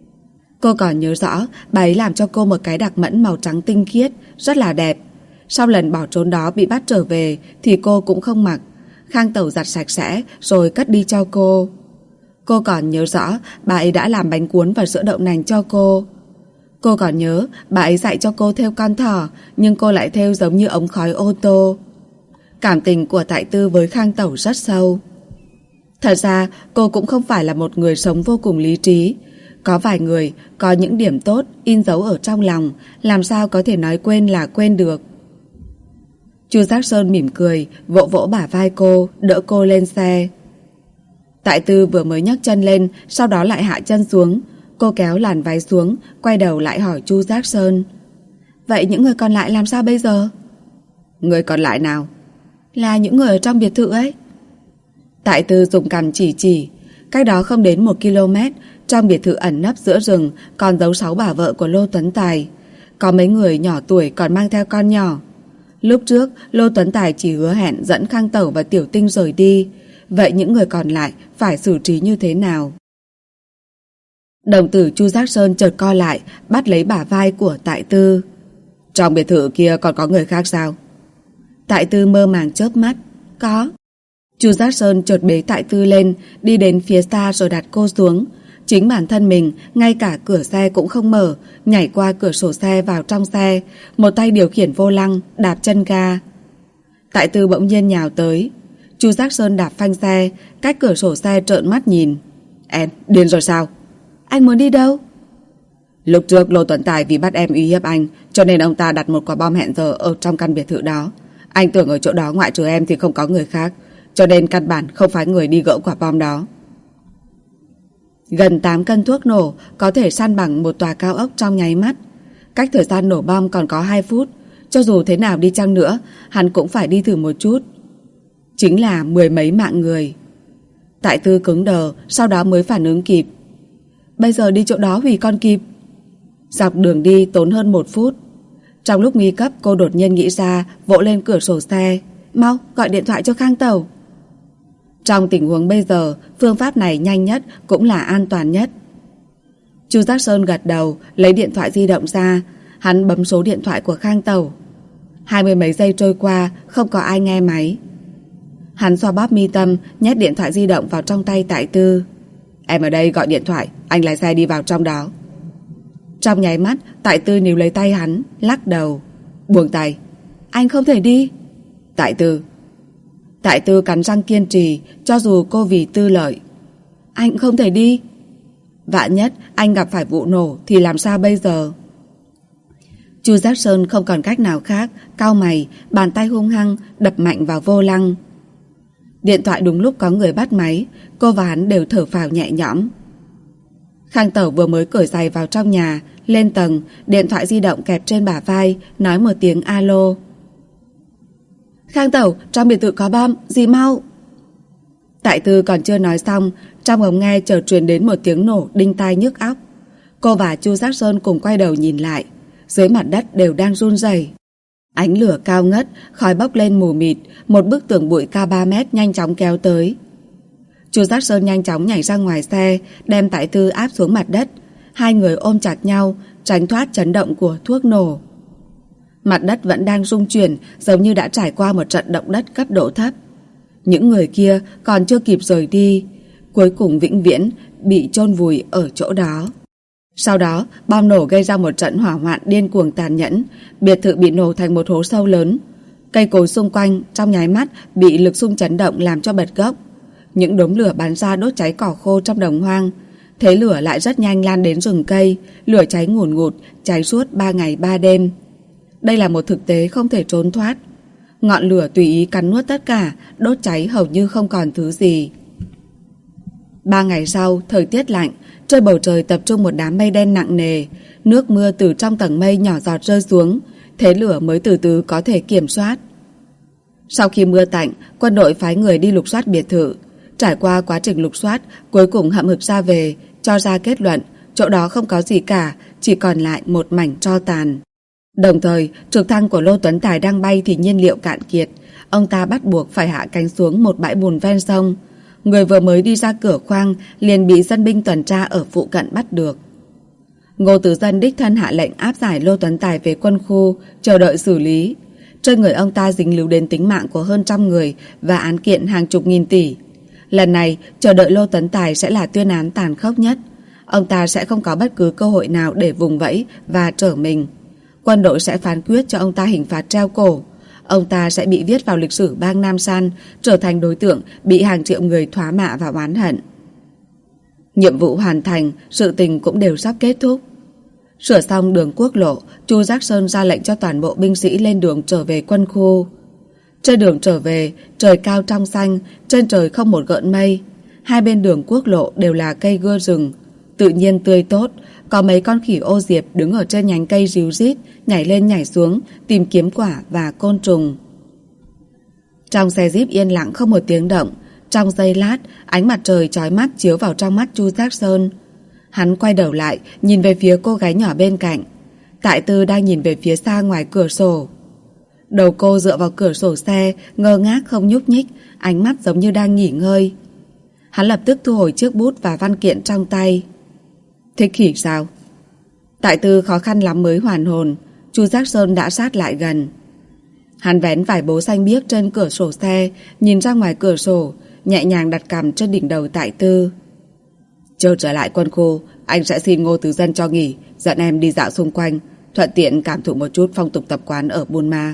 Cô còn nhớ rõ, bà ấy làm cho cô một cái đặc mẫn màu trắng tinh khiết, rất là đẹp. Sau lần bỏ trốn đó bị bắt trở về thì cô cũng không mặc. Khang Tẩu giặt sạch sẽ rồi cất đi cho cô. Cô còn nhớ rõ, bà ấy đã làm bánh cuốn và sữa đậu nành cho cô. Cô còn nhớ, bà ấy dạy cho cô thêu con thỏ, nhưng cô lại thêu giống như ống khói ô tô. Cảm tình của Tại Tư với Khang Tẩu rất sâu. Thật ra, cô cũng không phải là một người sống vô cùng lý trí. Có vài người có những điểm tốt in dấu ở trong lòng, làm sao có thể nói quên là quên được. Chu Giác Sơn mỉm cười, vỗ vỗ bả vai cô, đỡ cô lên xe. Tại Tư vừa mới nhấc chân lên, sau đó lại hạ chân xuống. Cô kéo làn váy xuống, quay đầu lại hỏi Chu Giác Sơn. Vậy những người còn lại làm sao bây giờ? Người còn lại nào? Là những người ở trong biệt thự ấy. Tại Tư dùng cằm chỉ. Cách đó không đến 1 km, trong biệt thự ẩn nấp giữa rừng còn giấu 6 bà vợ của Lô Tuấn Tài. Có mấy người nhỏ tuổi còn mang theo con nhỏ. Lúc trước, Lô Tuấn Tài chỉ hứa hẹn dẫn Khang Tẩu và Tiểu Tinh rời đi. Vậy những người còn lại phải xử trí như thế nào? Đồng tử Chu Giác Sơn chợt co lại, bắt lấy bả vai của Tại Tư. Trong biệt thự kia còn có người khác sao? Tại Tư mơ màng chớp mắt. Có. Chu Giác Sơn chợt bế Tại Tư lên, đi đến phía xa rồi đặt cô xuống. Chính bản thân mình, ngay cả cửa xe cũng không mở, nhảy qua cửa sổ xe vào trong xe, một tay điều khiển vô lăng, đạp chân ga. Tại Tư bỗng nhiên nhào tới. Chu Giác Sơn đạp phanh xe, cách cửa sổ xe trợn mắt nhìn. Em, điên rồi sao? Anh muốn đi đâu? Lúc trước Lô Tuấn Tài vì bắt em uy hiếp anh, cho nên ông ta đặt một quả bom hẹn giờ ở trong căn biệt thự đó. Anh tưởng ở chỗ đó ngoại trừ em thì không có người khác, cho nên căn bản không phái người đi gỡ quả bom đó. Gần 8 cân thuốc nổ có thể san bằng một tòa cao ốc trong nháy mắt. Cách thời gian nổ bom còn có 2 phút. Cho dù thế nào đi chăng nữa, hắn cũng phải đi thử một chút. Chính là 10 mấy mạng người. Tại Tư cứng đờ, sau đó mới phản ứng kịp. Bây giờ đi chỗ đó hủy con kịp. Dọc đường đi tốn hơn 1 phút. Trong lúc nguy cấp, cô đột nhiên nghĩ ra, vỗ lên cửa sổ xe. Mau, gọi điện thoại cho Khang Tẩu. Trong tình huống bây giờ, phương pháp này nhanh nhất cũng là an toàn nhất. Chu Giác Sơn gật đầu, lấy điện thoại di động ra. Hắn bấm số điện thoại của Khang Tẩu. 20 mấy giây trôi qua, không có ai nghe máy. Hắn xoa bóp mi tâm, nhét điện thoại di động vào trong tay Tại Tư. Em ở đây gọi điện thoại, anh lái xe đi vào trong đó. Trong nháy mắt, Tại Tư níu lấy tay hắn, lắc đầu. Buông tay. Anh không thể đi. Tại Tư cắn răng kiên trì, cho dù cô vì tư lợi. Anh không thể đi. Vạn nhất anh gặp phải vụ nổ thì làm sao bây giờ? Chu Giác Sơn không còn cách nào khác, cau mày, bàn tay hung hăng đập mạnh vào vô lăng. Điện thoại đúng lúc có người bắt máy, cô và hắn đều thở phào nhẹ nhõm. Khang Tẩu vừa mới cởi giày vào trong nhà, lên tầng, điện thoại di động kẹp trên bả vai, nói một tiếng alo. Khang Tẩu, trong biệt thự có bom, dì mau. Tại Tư còn chưa nói xong, trong ống nghe chợt truyền đến một tiếng nổ đinh tai nhức óc. Cô và Chu Giác Sơn cùng quay đầu nhìn lại, dưới mặt đất đều đang run rẩy. Ánh lửa cao ngất, khói bốc lên mù mịt, một bức tường bụi cao 3 mét nhanh chóng kéo tới. Chu Giác Sơn nhanh chóng nhảy ra ngoài xe, đem Tại Tư áp xuống mặt đất. Hai người ôm chặt nhau, tránh thoát chấn động của thuốc nổ. Mặt đất vẫn đang rung chuyển, giống như đã trải qua một trận động đất cấp độ thấp. Những người kia còn chưa kịp rời đi, cuối cùng vĩnh viễn bị chôn vùi ở chỗ đó. Sau đó, bom nổ gây ra một trận hỏa hoạn điên cuồng tàn nhẫn, biệt thự bị nổ thành một hố sâu lớn. Cây cối xung quanh trong nháy mắt bị lực xung chấn động làm cho bật gốc. Những đốm lửa bắn ra đốt cháy cỏ khô trong đồng hoang. Thế lửa lại rất nhanh lan đến rừng cây, lửa cháy ngùn ngụt, cháy suốt 3 ngày 3 đêm. Đây là một thực tế không thể trốn thoát. Ngọn lửa tùy ý cắn nuốt tất cả, đốt cháy hầu như không còn thứ gì. 3 ngày sau, thời tiết lạnh, trên bầu trời tập trung một đám mây đen nặng nề, nước mưa từ trong tầng mây nhỏ giọt rơi xuống, thế lửa mới từ từ có thể kiểm soát. Sau khi mưa tạnh, quân đội phái người đi lục soát biệt thự. Trải qua quá trình lục soát, cuối cùng hậm hực ra về, cho ra kết luận, chỗ đó không có gì cả, chỉ còn lại một mảnh tro tàn. Đồng thời, trực thăng của Lô Tuấn Tài đang bay thì nhiên liệu cạn kiệt, ông ta bắt buộc phải hạ cánh xuống một bãi bùn ven sông. Người vừa mới đi ra cửa khoang liền bị dân binh tuần tra ở phụ cận bắt được. Ngô Tử Dân đích thân hạ lệnh áp giải Lô Tuấn Tài về quân khu, chờ đợi xử lý. Trên người ông ta dính líu đến tính mạng của hơn 100 người và án kiện hàng chục nghìn tỷ. Lần này, chờ đợi Lô Tuấn Tài sẽ là tuyên án tàn khốc nhất. Ông ta sẽ không có bất cứ cơ hội nào để vùng vẫy và trở mình. Quân đội sẽ phán quyết cho ông ta hình phạt treo cổ. Ông ta sẽ bị viết vào lịch sử bang Nam San, trở thành đối tượng bị hàng triệu người thoá mạ và oán hận. Nhiệm vụ hoàn thành, sự tình cũng đều sắp kết thúc. Sửa xong đường quốc lộ, Chu Giác Sơn ra lệnh cho toàn bộ binh sĩ lên đường trở về quân khu. Trên đường trở về, trời cao trong xanh, trên trời không một gợn mây. Hai bên đường quốc lộ đều là cây gưa rừng, tự nhiên tươi tốt. Có mấy con khỉ ô diệp đứng ở trên nhánh cây ríu rít, nhảy lên nhảy xuống, tìm kiếm quả và côn trùng. Trong xe Jeep yên lặng không một tiếng động. Trong giây lát, ánh mặt trời chói mắt chiếu vào trong mắt Chu Giác Sơn. Hắn quay đầu lại, nhìn về phía cô gái nhỏ bên cạnh. Tại Tư đang nhìn về phía xa ngoài cửa sổ. Đầu cô dựa vào cửa sổ xe, ngơ ngác không nhúc nhích, ánh mắt giống như đang nghỉ ngơi. Hắn lập tức thu hồi chiếc bút và văn kiện trong tay. Thích khỉ sao? Tại Tư khó khăn lắm mới hoàn hồn. Chu Giác Sơn đã sát lại gần. Hắn vén vải bố xanh biếc trên cửa sổ xe, nhìn ra ngoài cửa sổ, nhẹ nhàng đặt cằm trên đỉnh đầu Tại Tư. Chưa trở lại quân khu, anh sẽ xin Ngô Tứ Dân cho nghỉ, dẫn em đi dạo xung quanh, thuận tiện cảm thụ một chút phong tục tập quán ở Buôn Ma.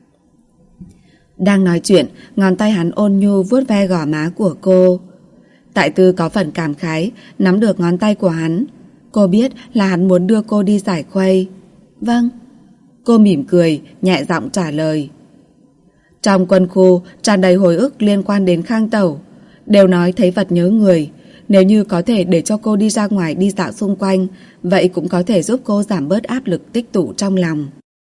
Đang nói chuyện, ngón tay hắn ôn nhu vuốt ve gò má của cô. Tại Tư có phần cảm khái, nắm được ngón tay của hắn. Cô biết là hắn muốn đưa cô đi giải khuây. Vâng. Cô mỉm cười, nhẹ giọng trả lời. Trong quân khu tràn đầy hồi ức liên quan đến Khang Tẩu. Đều nói thấy vật nhớ người. Nếu như có thể để cho cô đi ra ngoài đi dạo xung quanh, vậy cũng có thể giúp cô giảm bớt áp lực tích tụ trong lòng.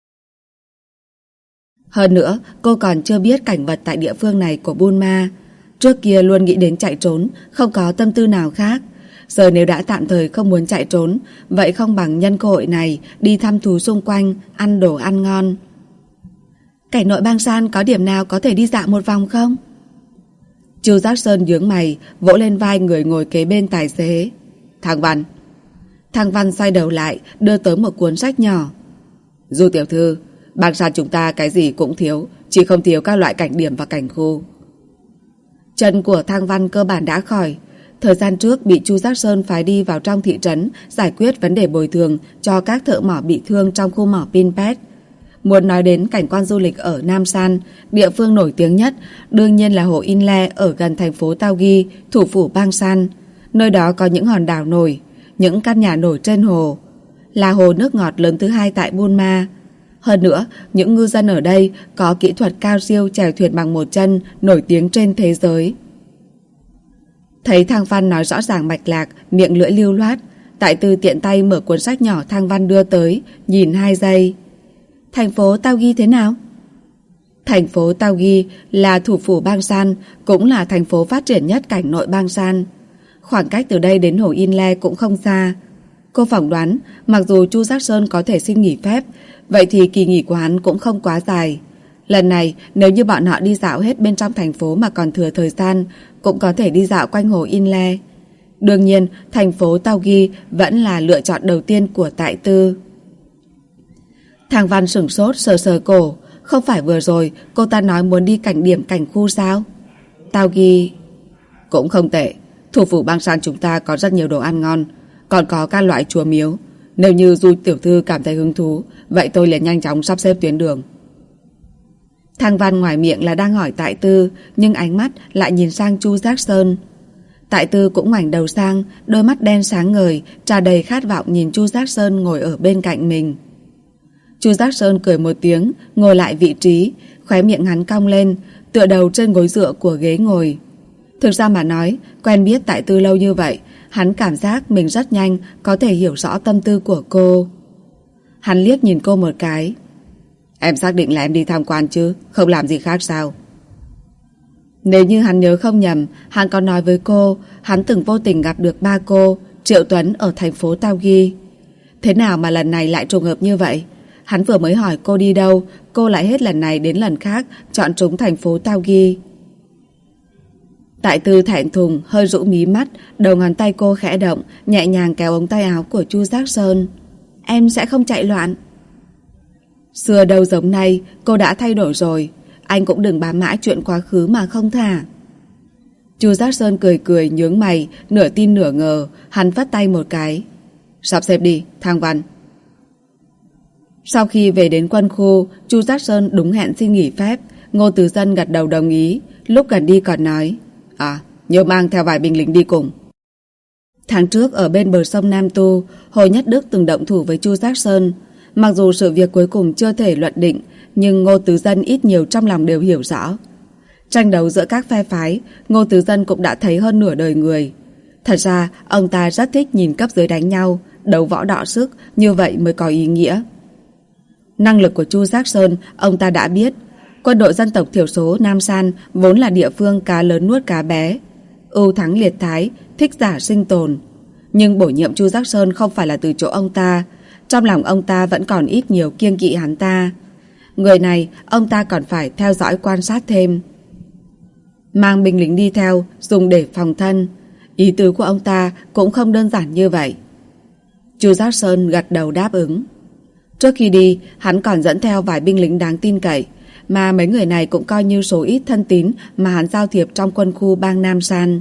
Hơn nữa, cô còn chưa biết cảnh vật tại địa phương này của Buôn Ma. Trước kia luôn nghĩ đến chạy trốn, không có tâm tư nào khác. Giờ nếu đã tạm thời không muốn chạy trốn, vậy không bằng nhân cơ hội này đi thăm thú xung quanh, ăn đồ ăn ngon. Cảnh nội Bang San có điểm nào có thể đi dạo một vòng không? Chu Giác Sơn nhướng mày, vỗ lên vai người ngồi kế bên tài xế. Thằng Văn. Thằng Văn xoay đầu lại, đưa tới một cuốn sách nhỏ. Du tiểu thư, Bang San chúng ta cái gì cũng thiếu, chỉ không thiếu các loại cảnh điểm và cảnh khu. Chân của Thang Văn cơ bản đã khỏi. Thời gian trước bị Chu Giác Sơn phái đi vào trong thị trấn giải quyết vấn đề bồi thường cho các thợ mỏ bị thương trong khu mỏ Pinpet. Muốn nói đến cảnh quan du lịch ở Nam San, địa phương nổi tiếng nhất đương nhiên là hồ Inle ở gần thành phố Taogi, thủ phủ Bang San. Nơi đó có những hòn đảo nổi, những căn nhà nổi trên hồ. Là hồ nước ngọt lớn thứ hai tại Buôn Ma. Hơn nữa, những ngư dân ở đây có kỹ thuật cao siêu chèo thuyền bằng một chân nổi tiếng trên thế giới. Thấy Thang Văn nói rõ ràng mạch lạc, miệng lưỡi lưu loát, Tại Tư tiện tay mở cuốn sách nhỏ Thang Văn đưa tới, nhìn 2 giây. Thành phố Taogi thế nào? Thành phố Taogi là thủ phủ Bang San, cũng là thành phố phát triển nhất cảnh nội Bang San. Khoảng cách từ đây đến hồ Inle cũng không xa. Cô phỏng đoán, mặc dù Chu Giác Sơn có thể xin nghỉ phép, vậy thì kỳ nghỉ của hắn cũng không quá dài. Lần này, nếu như bọn họ đi dạo hết bên trong thành phố mà còn thừa thời gian, cũng có thể đi dạo quanh hồ Inle. Đương nhiên, thành phố Taogi vẫn là lựa chọn đầu tiên của Tại Tư. Thang Văn sửng sốt sờ sờ cổ. Không phải vừa rồi cô ta nói muốn đi cảnh điểm cảnh khu sao? Taogi cũng không tệ. Thủ phủ Bang San chúng ta có rất nhiều đồ ăn ngon, còn có các loại chùa miếu. Nếu như Du tiểu thư cảm thấy hứng thú, vậy tôi liền nhanh chóng sắp xếp tuyến đường. Thang Văn ngoài miệng là đang hỏi Tại Tư, nhưng ánh mắt lại nhìn sang Chu Giác Sơn. Tại Tư cũng ngoảnh đầu sang, đôi mắt đen sáng ngời, tràn đầy khát vọng nhìn Chu Giác Sơn ngồi ở bên cạnh mình. Chu Giác Sơn cười một tiếng, ngồi lại vị trí, khóe miệng hắn cong lên, tựa đầu trên gối dựa của ghế ngồi. Thực ra mà nói, quen biết Tại Tư lâu như vậy, hắn cảm giác mình rất nhanh có thể hiểu rõ tâm tư của cô. Hắn liếc nhìn cô một cái. Em xác định là em đi tham quan chứ, không làm gì khác sao? Nếu như hắn nhớ không nhầm, hắn có nói với cô, hắn từng vô tình gặp được ba cô, Triệu Tuấn ở thành phố Taogi. Thế nào mà lần này lại trùng hợp như vậy? Hắn vừa mới hỏi cô đi đâu, cô lại hết lần này đến lần khác chọn trúng thành phố Taogi. Tại Tư thẹn thùng, hơi rũ mí mắt, đầu ngón tay cô khẽ động, nhẹ nhàng kéo ống tay áo của Chu Giác Sơn. Em sẽ không chạy loạn. Xưa đâu giống nay, cô đã thay đổi rồi. Anh cũng đừng bám mãi chuyện quá khứ mà không thả. Chu Giác Sơn cười cười nhướng mày, nửa tin nửa ngờ. Hắn vắt tay một cái. Sắp xếp đi, Thang Văn. Sau khi về đến quân khu, Chu Giác Sơn đúng hẹn xin nghỉ phép. Ngô Tứ Dân gật đầu đồng ý. Lúc gần đi còn nói, nhớ mang theo vài binh lính đi cùng. Tháng trước ở bên bờ sông Nam Tu, Hồ Nhất Đức từng động thủ với Chu Giác Sơn. Mặc dù sự việc cuối cùng chưa thể luận định, nhưng Ngô Tứ Dân ít nhiều trong lòng đều hiểu rõ. Tranh đấu giữa các phe phái, Ngô Tứ Dân cũng đã thấy hơn nửa đời người. Thật ra, ông ta rất thích nhìn cấp dưới đánh nhau, đấu võ đọ sức, như vậy mới có ý nghĩa. Năng lực của Chu Giác Sơn, ông ta đã biết. Quân đội dân tộc thiểu số Nam San vốn là địa phương cá lớn nuốt cá bé. Ưu thắng liệt thái, thích giả sinh tồn. Nhưng bổ nhiệm Chu Giác Sơn không phải là từ chỗ ông ta. Trong lòng ông ta vẫn còn ít nhiều kiêng kỵ hắn ta. Người này, ông ta còn phải theo dõi quan sát thêm. Mang binh lính đi theo, dùng để phòng thân. Ý tứ của ông ta cũng không đơn giản như vậy. Chu Giác Sơn gật đầu đáp ứng. Trước khi đi, hắn còn dẫn theo vài binh lính đáng tin cậy. mà mấy người này cũng coi như số ít thân tín mà hắn giao thiệp trong quân khu bang Nam San.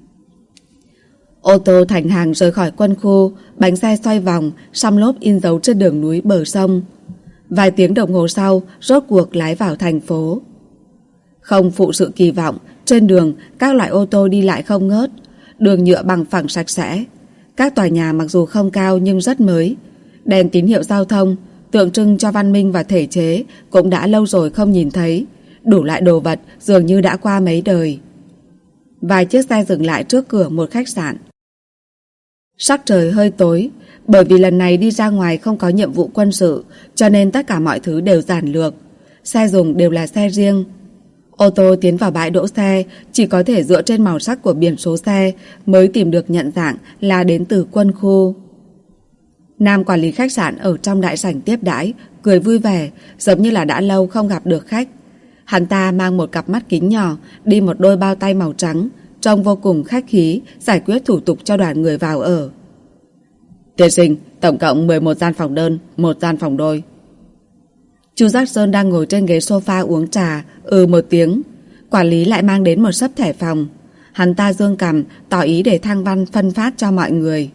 Ô tô thành hàng rời khỏi quân khu, bánh xe xoay vòng, xăm lốp in dấu trên đường núi bờ sông. Vài tiếng đồng hồ sau, rốt cuộc lái vào thành phố. Không phụ sự kỳ vọng, trên đường các loại ô tô đi lại không ngớt, đường nhựa bằng phẳng sạch sẽ. Các tòa nhà mặc dù không cao nhưng rất mới. Đèn tín hiệu giao thông, tượng trưng cho văn minh và thể chế, cũng đã lâu rồi không nhìn thấy. Đủ loại đồ vật dường như đã qua mấy đời. Vài chiếc xe dừng lại trước cửa một khách sạn. Sắc trời hơi tối, bởi vì lần này đi ra ngoài không có nhiệm vụ quân sự, cho nên tất cả mọi thứ đều giản lược. Xe dùng đều là xe riêng. Ô tô tiến vào bãi đỗ xe, chỉ có thể dựa trên màu sắc của biển số xe mới tìm được nhận dạng là đến từ quân khu. Nam quản lý khách sạn ở trong đại sảnh tiếp đãi, cười vui vẻ, giống như là đã lâu không gặp được khách. Hắn ta mang một cặp mắt kính nhỏ, đi một đôi bao tay màu trắng, trông vô cùng khách khí, giải quyết thủ tục cho đoàn người vào ở. Tiên sinh, tổng cộng 11 gian phòng đơn, 1 gian phòng đôi. Chu Jackson đang ngồi trên ghế sofa uống trà, một tiếng. Quản lý lại mang đến một xấp thẻ phòng. Hắn ta giương cằm, tỏ ý để Thang Văn phân phát cho mọi người.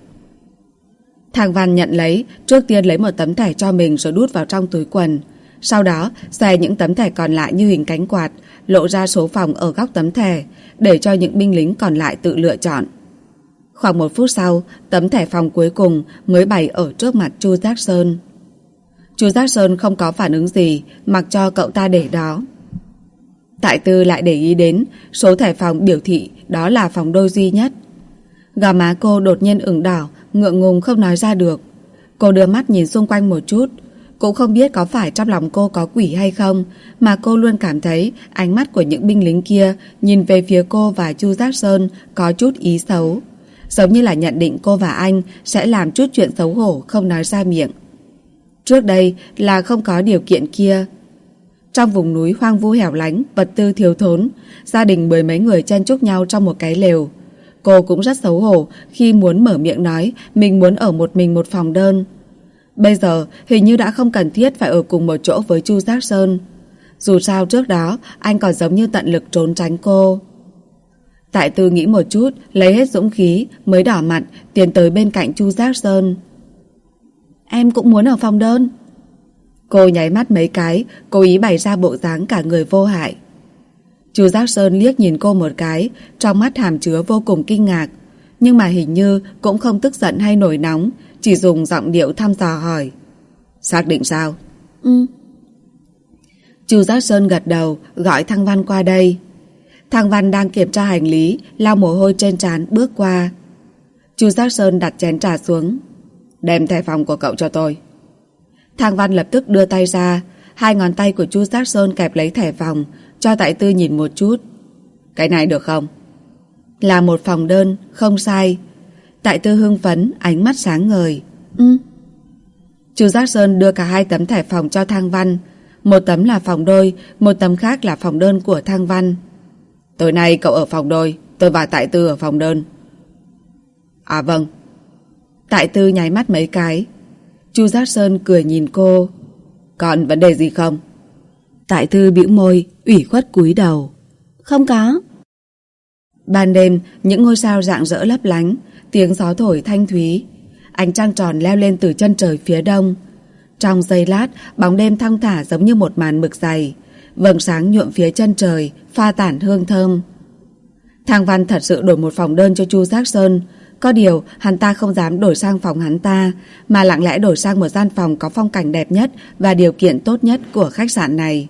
Thang Văn nhận lấy, trước tiên lấy một tấm thẻ cho mình rồi đút vào trong túi quần. Sau đó, xòe những tấm thẻ còn lại như hình cánh quạt, lộ ra số phòng ở góc tấm thẻ, để cho những binh lính còn lại tự lựa chọn. Khoảng 1 phút sau, tấm thẻ phòng cuối cùng mới bày ở trước mặt Chu Jackson. Chu Jackson không có phản ứng gì, mặc cho cậu ta để đó. Tại Tư lại để ý đến số thẻ phòng biểu thị đó là phòng đôi duy nhất. Gò má cô đột nhiên ửng đỏ, ngượng ngùng không nói ra được. Cô đưa mắt nhìn xung quanh một chút, cũng không biết có phải trong lòng cô có quỷ hay không, mà cô luôn cảm thấy ánh mắt của những binh lính kia nhìn về phía cô và Chu Jackson có chút ý xấu, giống như là nhận định cô và anh sẽ làm chút chuyện xấu hổ không nói ra miệng. Trước đây là không có điều kiện kia. Trong vùng núi hoang vu hẻo lánh, vật tư thiếu thốn, gia đình 10 mấy người chen chúc nhau trong một cái lều. Cô cũng rất xấu hổ khi muốn mở miệng nói mình muốn ở một mình một phòng đơn. Bây giờ hình như đã không cần thiết phải ở cùng một chỗ với Chu Jackson. Dù sao trước đó anh còn giống như tận lực trốn tránh cô. Tại Tư nghĩ một chút, lấy hết dũng khí mới đỏ mặt tiến tới bên cạnh Chu Jackson. Em cũng muốn ở phòng đơn. Cô nháy mắt mấy cái, cố ý bày ra bộ dáng cả người vô hại. Chu Jackson liếc nhìn cô một cái, trong mắt hàm chứa vô cùng kinh ngạc, nhưng mà hình như cũng không tức giận hay nổi nóng, chỉ dùng giọng điệu thăm dò hỏi. Xác định sao? Chu Jackson gật đầu, gọi Thang Văn qua đây. Thang Văn đang kiểm tra hành lý, lau mồ hôi trên trán bước qua. Chu Jackson đặt chén trà xuống. Đem thẻ phòng của cậu cho tôi. Thang Văn lập tức đưa tay ra, 2 ngón tay của Chu Jackson kẹp lấy thẻ phòng, cho Tại Tư nhìn một chút. Cái này được không? Là một phòng đơn, không sai. Tại Tư hưng phấn, ánh mắt sáng ngời. Chu Jackson đưa cả 2 tấm thẻ phòng cho Thang Văn. Một tấm là phòng đôi, một tấm khác là phòng đơn của Thang Văn. Tối nay cậu ở phòng đôi, tôi và Tại Tư ở phòng đơn. À vâng. Tại Tư nháy mắt mấy cái. Chu Jackson cười nhìn cô. Còn vấn đề gì không? Tại Tư bĩu môi, ủy khuất cúi đầu. Không có. Ban đêm, những ngôi sao rạng rỡ lấp lánh, tiếng gió thổi thanh thúy. Ánh trăng tròn leo lên từ chân trời phía đông. Trong giây lát, bóng đêm thong thả giống như một màn mực dày. Vầng sáng nhuộm phía chân trời, pha tản hương thơm. Thang Văn thật sự đổi một phòng đơn cho Chu Jackson. Có điều hắn ta không dám đổi sang phòng hắn ta, mà lặng lẽ đổi sang một gian phòng có phong cảnh đẹp nhất và điều kiện tốt nhất của khách sạn này.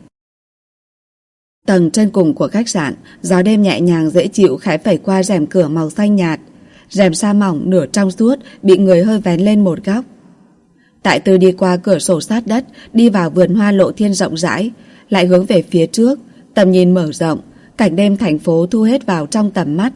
Tầng trên cùng của khách sạn, gió đêm nhẹ nhàng dễ chịu khẽ phẩy qua rèm cửa màu xanh nhạt. Rèm sa mỏng nửa trong suốt bị người hơi vén lên một góc. Tại Tư đi qua cửa sổ sát đất, đi vào vườn hoa lộ thiên rộng rãi, lại hướng về phía trước, tầm nhìn mở rộng, cảnh đêm thành phố thu hết vào trong tầm mắt.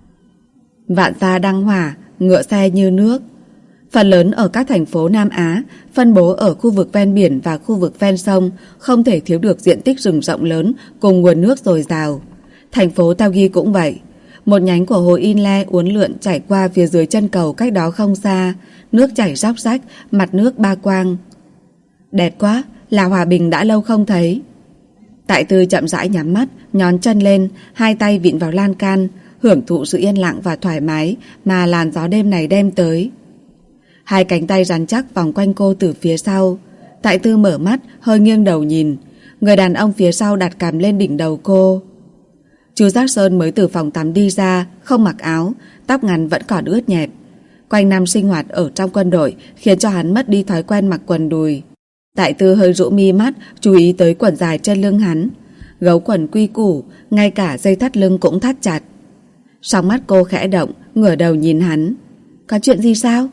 Vạn gia đăng hỏa, ngựa xe như nước. Phần lớn ở các thành phố Nam Á, phân bố ở khu vực ven biển và khu vực ven sông, không thể thiếu được diện tích rừng rộng lớn cùng nguồn nước dồi dào. Thành phố Taogi cũng vậy. Một nhánh của hồ Inle uốn lượn chảy qua phía dưới chân cầu cách đó không xa, nước chảy róc rách, mặt nước ba quang. Đẹp quá, là hòa bình đã lâu không thấy. Tại Tư chậm rãi nhắm mắt, nhón chân lên, hai tay vịn vào lan can, hưởng thụ sự yên lặng và thoải mái mà làn gió đêm này đem tới. Hai cánh tay rắn chắc vòng quanh cô từ phía sau. Tại Tư mở mắt, hơi nghiêng đầu nhìn. Người đàn ông phía sau đặt cằm lên đỉnh đầu cô. Chu Giác Sơn mới từ phòng tắm đi ra, không mặc áo, tóc ngắn vẫn còn ướt nhẹp. Quanh năm sinh hoạt ở trong quân đội khiến cho hắn mất đi thói quen mặc quần đùi. Tại Tư hơi rũ mi mắt, chú ý tới quần dài trên lưng hắn. Gấu quần quy củ, ngay cả dây thắt lưng cũng thắt chặt. Sóng mắt cô khẽ động, ngửa đầu nhìn hắn. Có chuyện gì sao?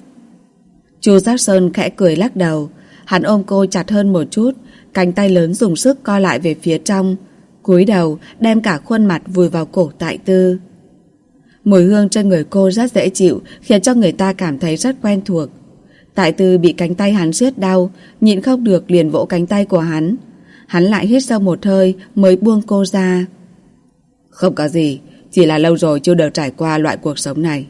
Chu Giác Sơn khẽ cười lắc đầu. Hắn ôm cô chặt hơn một chút, cánh tay lớn dùng sức co lại về phía trong, cúi đầu đem cả khuôn mặt vùi vào cổ Tại Tư. Mùi hương trên người cô rất dễ chịu, khiến cho người ta cảm thấy rất quen thuộc. Tại Tư bị cánh tay hắn siết đau, nhịn không được liền vỗ cánh tay của hắn. Hắn lại hít sâu một hơi mới buông cô ra. Không có gì, chỉ là lâu rồi chưa được trải qua loại cuộc sống này.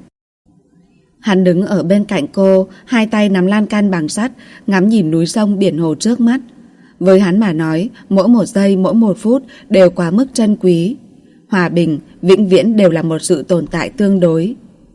Hắn đứng ở bên cạnh cô, hai tay nắm lan can bằng sắt, ngắm nhìn núi sông biển hồ trước mắt. Với hắn mà nói, mỗi một giây, mỗi một phút đều quá mức trân quý. Hòa bình, vĩnh viễn đều là một sự tồn tại tương đối.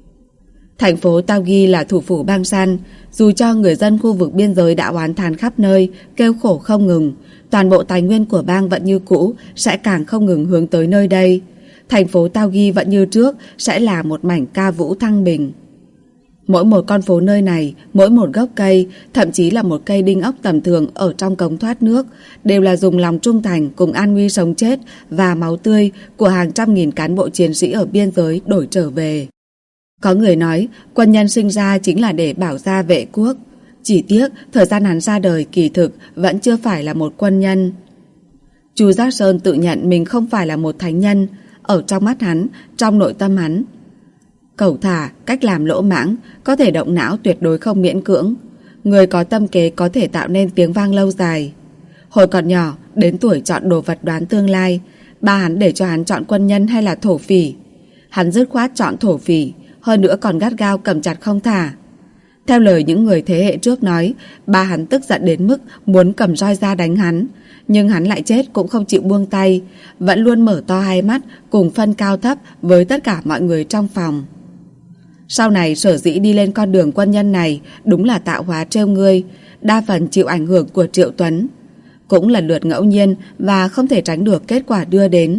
Thành phố Taogi là thủ phủ Bang San. Dù cho người dân khu vực biên giới đã oán thán khắp nơi, kêu khổ không ngừng, toàn bộ tài nguyên của bang vẫn như cũ, sẽ càng không ngừng hướng tới nơi đây. Thành phố Taogi vẫn như trước, sẽ là một mảnh ca vũ thăng bình. Mỗi một con phố nơi này, mỗi một gốc cây, thậm chí là một cây đinh ốc tầm thường ở trong cống thoát nước, đều là dùng lòng trung thành cùng an nguy sống chết và máu tươi của hàng trăm nghìn cán bộ chiến sĩ ở biên giới đổi trở về. Có người nói, quân nhân sinh ra chính là để bảo gia vệ quốc. Chỉ tiếc, thời gian hắn ra đời kỳ thực vẫn chưa phải là một quân nhân. Chu Giác Sơn tự nhận mình không phải là một thánh nhân. Ở trong mắt hắn, trong nội tâm hắn, cẩu thả, cách làm lỗ mãng, có thể động não tuyệt đối không miễn cưỡng. Người có tâm kế có thể tạo nên tiếng vang lâu dài. Hồi còn nhỏ, đến tuổi chọn đồ vật đoán tương lai, ba hắn để cho hắn chọn quân nhân hay là thổ phỉ. Hắn dứt khoát chọn thổ phỉ, hơn nữa còn gắt gao cầm chặt không thả. Theo lời những người thế hệ trước nói, ba hắn tức giận đến mức muốn cầm roi ra đánh hắn, nhưng hắn lại chết cũng không chịu buông tay, vẫn luôn mở to hai mắt cùng phân cao thấp với tất cả mọi người trong phòng. Sau này sở dĩ đi lên con đường quân nhân này đúng là tạo hóa trêu ngươi, đa phần chịu ảnh hưởng của Triệu Tuấn. Cũng lần lượt ngẫu nhiên và không thể tránh được kết quả đưa đến.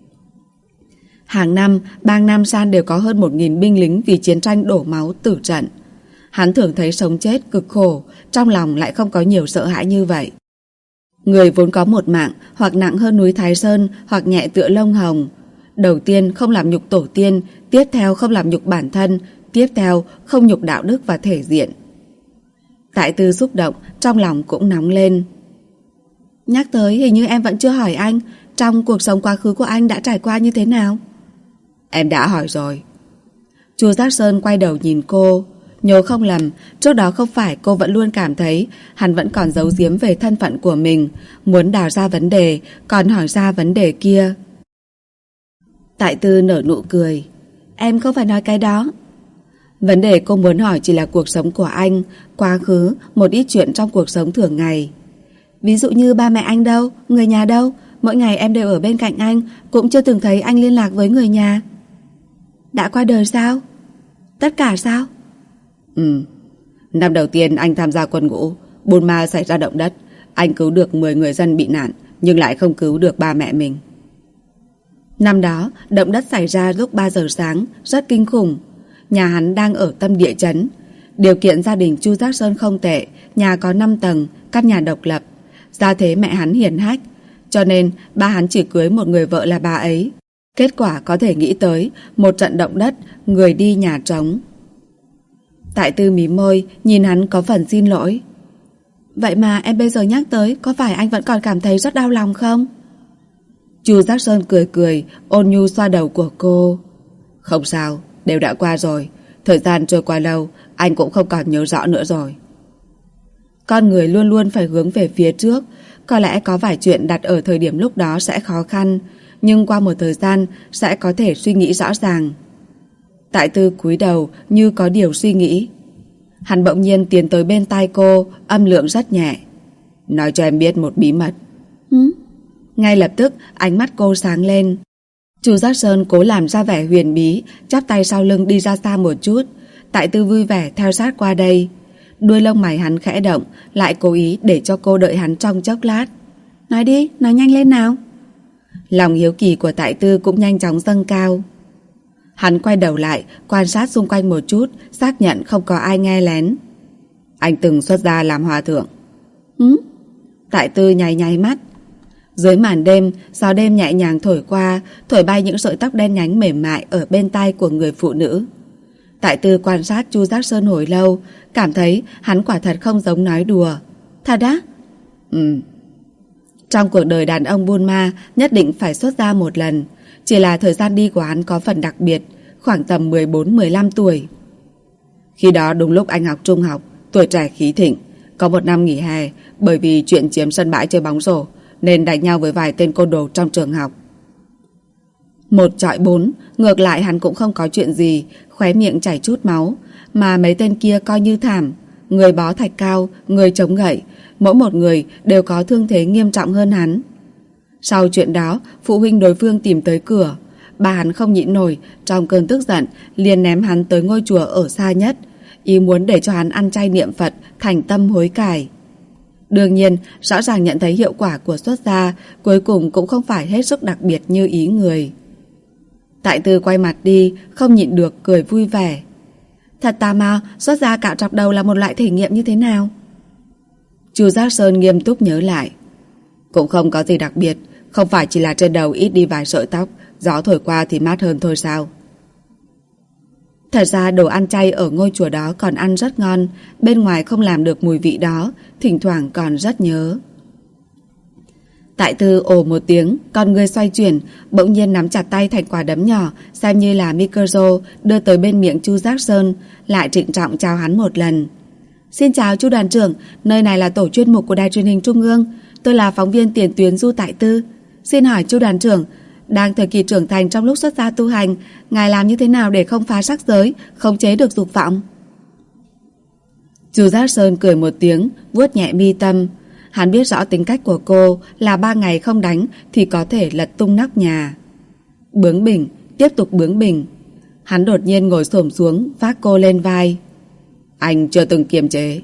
Hàng năm, bang Nam San đều có hơn 1.000 binh lính vì chiến tranh đổ máu tử trận. Hắn thường thấy sống chết cực khổ, trong lòng lại không có nhiều sợ hãi như vậy. Người vốn có một mạng, hoặc nặng hơn núi Thái Sơn, hoặc nhẹ tựa lông hồng. Đầu tiên không làm nhục tổ tiên, tiếp theo không làm nhục bản thân, tiếp theo không nhục đạo đức và thể diện. Tại Tư xúc động, trong lòng cũng nóng lên. Nhắc tới hình như em vẫn chưa hỏi anh, trong cuộc sống quá khứ của anh đã trải qua như thế nào? Em đã hỏi rồi. Chu Giác Sơn quay đầu nhìn cô. Nhớ không lầm, trước đó không phải cô vẫn luôn cảm thấy hắn vẫn còn giấu giếm về thân phận của mình, muốn đào ra vấn đề, còn hỏi ra vấn đề kia. Tại Tư nở nụ cười. Em không phải nói cái đó. Vấn đề cô muốn hỏi chỉ là cuộc sống của anh, quá khứ, một ít chuyện trong cuộc sống thường ngày. Ví dụ như ba mẹ anh đâu, người nhà đâu, mỗi ngày em đều ở bên cạnh anh, cũng chưa từng thấy anh liên lạc với người nhà. Đã qua đời sao? Tất cả sao? Năm đầu tiên anh tham gia quân ngũ, Burma xảy ra động đất, anh cứu được 10 người dân bị nạn, nhưng lại không cứu được ba mẹ mình. Năm đó, động đất xảy ra lúc 3 giờ sáng, rất kinh khủng. Nhà hắn đang ở tâm địa chấn. Điều kiện gia đình Chu Giác Sơn không tệ, nhà có 5 tầng, căn nhà độc lập. Gia thế mẹ hắn hiển hách, cho nên ba hắn chỉ cưới một người vợ là bà ấy. Kết quả có thể nghĩ tới, một trận động đất, người đi nhà trống. Tại Tư mí môi, nhìn hắn có phần xin lỗi. Vậy mà em bây giờ nhắc tới, có phải anh vẫn còn cảm thấy rất đau lòng không? Chu Giác Sơn cười cười, ôn nhu xoa đầu của cô. Không sao, đều đã qua rồi. Thời gian trôi qua lâu, anh cũng không còn nhớ rõ nữa rồi. Con người luôn luôn phải hướng về phía trước. Có lẽ có vài chuyện đặt ở thời điểm lúc đó sẽ khó khăn, nhưng qua một thời gian sẽ có thể suy nghĩ rõ ràng. Tại Tư cúi đầu như có điều suy nghĩ. Hắn bỗng nhiên tiến tới bên tai cô, âm lượng rất nhẹ. Nói cho em biết một bí mật. Ngay lập tức ánh mắt cô sáng lên. Chu Giác Sơn cố làm ra vẻ huyền bí, chắp tay sau lưng đi ra xa một chút. Tại Tư vui vẻ theo sát qua đây. Đuôi lông mày hắn khẽ động, lại cố ý để cho cô đợi hắn trong chốc lát. Nói đi, nói nhanh lên nào. Lòng hiếu kỳ của Tại Tư cũng nhanh chóng dâng cao. Hắn quay đầu lại, quan sát xung quanh một chút, xác nhận không có ai nghe lén. Anh từng xuất gia làm hòa thượng. Tại Tư nháy nháy mắt. Dưới màn đêm, gió đêm nhẹ nhàng thổi qua, thổi bay những sợi tóc đen nhánh mềm mại ở bên tai của người phụ nữ. Tại Tư quan sát Chu Giác Sơn hồi lâu, cảm thấy hắn quả thật không giống nói đùa. Thật á? Trong cuộc đời đàn ông buôn ma nhất định phải xuất gia một lần. Chỉ là thời gian đi của hắn có phần đặc biệt, khoảng tầm 14-15 tuổi. Khi đó đúng lúc anh học trung học, tuổi trẻ khí thịnh. Có một năm nghỉ hè, bởi vì chuyện chiếm sân bãi chơi bóng rổ nên đánh nhau với vài tên côn đồ trong trường học. 1-4, ngược lại hắn cũng không có chuyện gì, khóe miệng chảy chút máu, mà mấy tên kia coi như thảm. Người bó thạch cao, người chống gậy, mỗi một người đều có thương thế nghiêm trọng hơn hắn. Sau chuyện đó, phụ huynh đối phương tìm tới cửa. Bà hắn không nhịn nổi, trong cơn tức giận liền ném hắn tới ngôi chùa ở xa nhất, ý muốn để cho hắn ăn chay niệm Phật, thành tâm hối cải. Đương nhiên, rõ ràng nhận thấy hiệu quả của xuất gia, cuối cùng cũng không phải hết sức đặc biệt như ý người. Tại Tư quay mặt đi, không nhịn được cười vui vẻ. Thật tà mò, xuất gia cạo trọc đầu là một loại thể nghiệm như thế nào? Chu Giác Sơn nghiêm túc nhớ lại. Cũng không có gì đặc biệt, không phải chỉ là trên đầu ít đi vài sợi tóc, gió thổi qua thì mát hơn thôi sao? Thật ra đồ ăn chay ở ngôi chùa đó còn ăn rất ngon, bên ngoài không làm được mùi vị đó, thỉnh thoảng còn rất nhớ. Tại Tư ồ một tiếng, con người xoay chuyển, bỗng nhiên nắm chặt tay thành quả đấm nhỏ, xem như là micro, đưa tới bên miệng Chu Giác Sơn, lại trịnh trọng chào hắn một lần. Xin chào Chu đoàn trưởng, nơi này là tổ chuyên mục của Đài Truyền hình Trung ương, tôi là phóng viên tiền tuyến Du Tại Tư. Xin hỏi Chu đoàn trưởng, đang thời kỳ trưởng thành trong lúc xuất gia tu hành, ngài làm như thế nào để không phá sắc giới, khống chế được dục vọng? Chu Giác Sơn cười một tiếng, vuốt nhẹ mi tâm. Hắn biết rõ tính cách của cô là 3 ngày không đánh thì có thể lật tung nóc nhà. Bướng bỉnh, tiếp tục bướng bỉnh. Hắn đột nhiên ngồi xổm xuống, vác cô lên vai. Anh chưa từng kiềm chế.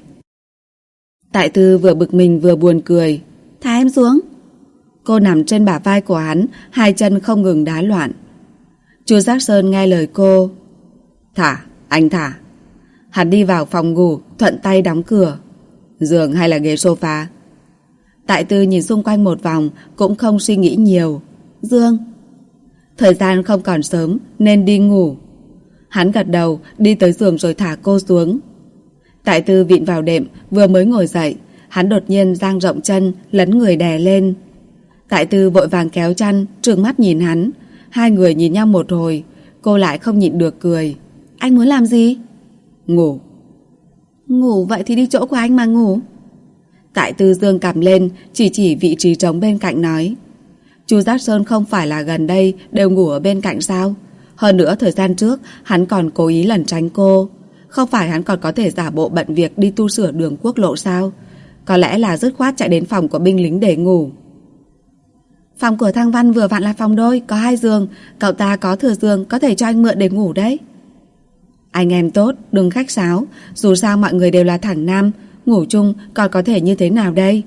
Tại Tư vừa bực mình vừa buồn cười. Thả em xuống. Cô nằm trên bả vai của hắn, hai chân không ngừng đá loạn. Chu Giác Sơn nghe lời cô. Thả, anh thả. Hắn đi vào phòng ngủ, thuận tay đóng cửa. Giường hay là ghế sofa? Tại Tư nhìn xung quanh một vòng, cũng không suy nghĩ nhiều. Giường. Thời gian không còn sớm nên đi ngủ. Hắn gật đầu, đi tới giường rồi thả cô xuống. Tại Tư vịn vào đệm, vừa mới ngồi dậy, hắn đột nhiên dang rộng chân, lấn người đè lên. Tại Tư vội vàng kéo chăn, trừng mắt nhìn hắn. Hai người nhìn nhau một hồi, cô lại không nhịn được cười. Anh muốn làm gì? Ngủ. Ngủ vậy thì đi chỗ của anh mà ngủ. Tại Tư giương cằm lên, chỉ vị trí trống bên cạnh nói. Chu Giác Sơn không phải là gần đây đều ngủ ở bên cạnh sao? Hơn nữa thời gian trước hắn còn cố ý lẩn tránh cô. Không phải hắn còn có thể giả bộ bận việc đi tu sửa đường quốc lộ sao? Có lẽ là dứt khoát chạy đến phòng của binh lính để ngủ. Phòng của Thăng Văn vừa vặn là phòng đôi, có 2 giường. Cậu ta có thừa giường, có thể cho anh mượn để ngủ đấy. Anh em tốt, đừng khách sáo. Dù sao mọi người đều là thằng nam, ngủ chung còn có thể như thế nào đây?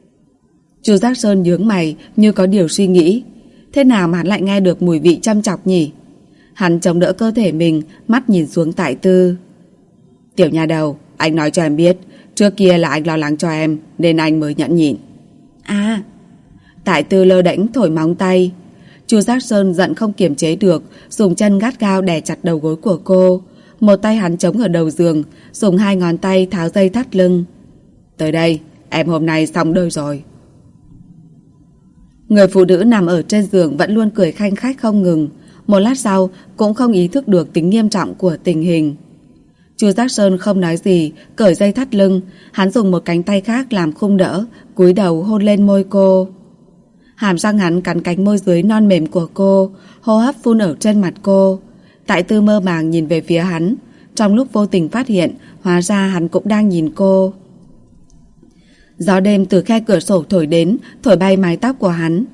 Chu Giác Sơn nhướng mày như có điều suy nghĩ. Thế nào mà hắn lại nghe được mùi vị chăm chọc nhỉ? Hắn chống đỡ cơ thể mình, mắt nhìn xuống Tại Tư. Tiểu nha đầu, anh nói cho em biết, trước kia là anh lo lắng cho em nên anh mới nhẫn nhịn. À. Tại Tư lơ đễnh thổi móng tay. Chu Giác Sơn giận không kiềm chế được, dùng chân gắt gao đè chặt đầu gối của cô. Một tay hắn chống ở đầu giường, dùng 2 ngón tay tháo dây thắt lưng. Tới đây, em hôm nay xong đời rồi. Người phụ nữ nằm ở trên giường vẫn luôn cười khanh khách không ngừng. Một lát sau cũng không ý thức được tính nghiêm trọng của tình hình. Chu Giác Sơn không nói gì, cởi dây thắt lưng. Hắn dùng một cánh tay khác làm khung đỡ, cúi đầu hôn lên môi cô. Hàm răng hắn cắn cánh môi dưới non mềm của cô, hô hấp phun ở trên mặt cô. Tại Tư mơ màng nhìn về phía hắn. Trong lúc vô tình phát hiện, hóa ra hắn cũng đang nhìn cô. Gió đêm từ khe cửa sổ thổi đến, thổi bay mái tóc của hắn.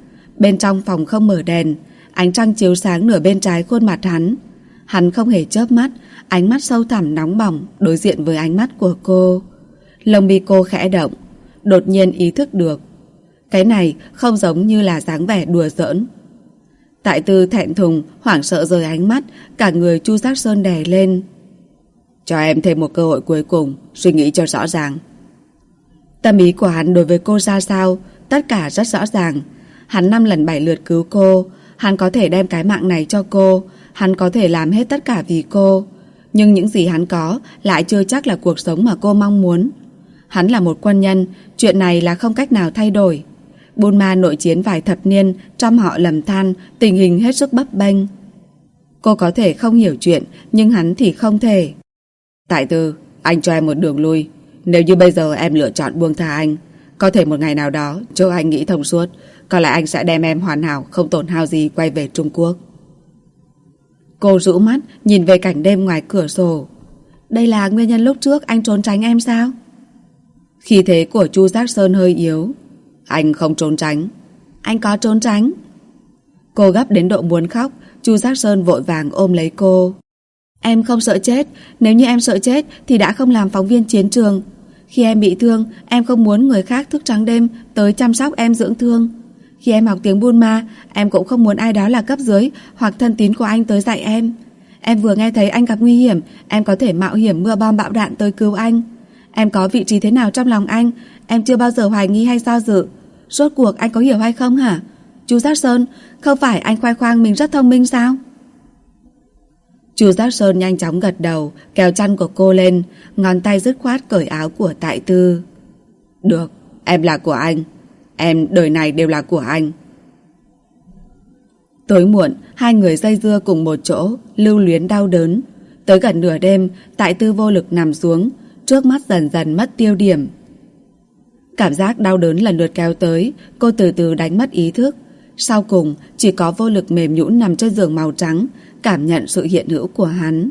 Bên trong phòng không mở đèn, ánh trăng chiếu sáng nửa bên trái khuôn mặt hắn. Hắn không hề chớp mắt, ánh mắt sâu thẳm nóng bỏng đối diện với ánh mắt của cô. Lông mi cô khẽ động, đột nhiên ý thức được cái này không giống như là dáng vẻ đùa giỡn. Tại Tư thẹn thùng, hoảng sợ rời ánh mắt, cả người Chu Giác Sơn đè lên. Cho em thêm một cơ hội cuối cùng, suy nghĩ cho rõ ràng. Tâm ý của hắn đối với cô ra sao, tất cả rất rõ ràng. Hắn 5 lần 7 lượt cứu cô, hắn có thể đem cái mạng này cho cô, hắn có thể làm hết tất cả vì cô. Nhưng những gì hắn có lại chưa chắc là cuộc sống mà cô mong muốn. Hắn là một quân nhân, chuyện này là không cách nào thay đổi. Burma nội chiến vài thập niên, trăm họ lầm than, tình hình hết sức bấp bênh. Cô có thể không hiểu chuyện, nhưng hắn thì không thể. Tại Tư, anh cho em một đường lui. Nếu như bây giờ em lựa chọn buông tha anh, có thể một ngày nào đó, cho anh nghĩ thông suốt, có lẽ anh sẽ đem em hoàn hảo, không tổn hao gì quay về Trung Quốc. Cô rũ mắt, nhìn về cảnh đêm ngoài cửa sổ. Đây là nguyên nhân lúc trước anh trốn tránh em sao? Khí thế của Chu Giác Sơn hơi yếu. Anh không trốn tránh. Anh có trốn tránh. Cô gấp đến độ muốn khóc. Chu Giác Sơn vội vàng ôm lấy cô. Em không sợ chết. Nếu như em sợ chết thì đã không làm phóng viên chiến trường. Khi em bị thương, em không muốn người khác thức trắng đêm tới chăm sóc em dưỡng thương. Khi em học tiếng Burma, em cũng không muốn ai đó là cấp dưới hoặc thân tín của anh tới dạy em. Em vừa nghe thấy anh gặp nguy hiểm, em có thể mạo hiểm mưa bom bão đạn tới cứu anh. Em có vị trí thế nào trong lòng anh, em chưa bao giờ hoài nghi hay do dự. Rốt cuộc anh có hiểu hay không hả? Chu Giác Sơn, không phải anh khoe khoang mình rất thông minh sao? Chu Giác Sơn nhanh chóng gật đầu, kéo chăn của cô lên, ngón tay dứt khoát cởi áo của Tại Tư. Được, em là của anh. Em đời này đều là của anh. Tối muộn, hai người dây dưa cùng một chỗ, lưu luyến đau đớn. Tới gần nửa đêm, Tại Tư vô lực nằm xuống, trước mắt dần dần mất tiêu điểm. Cảm giác đau đớn lần lượt kéo tới, cô từ từ đánh mất ý thức. Sau cùng, chỉ có vô lực mềm nhũn nằm trên giường màu trắng, cảm nhận sự hiện hữu của hắn.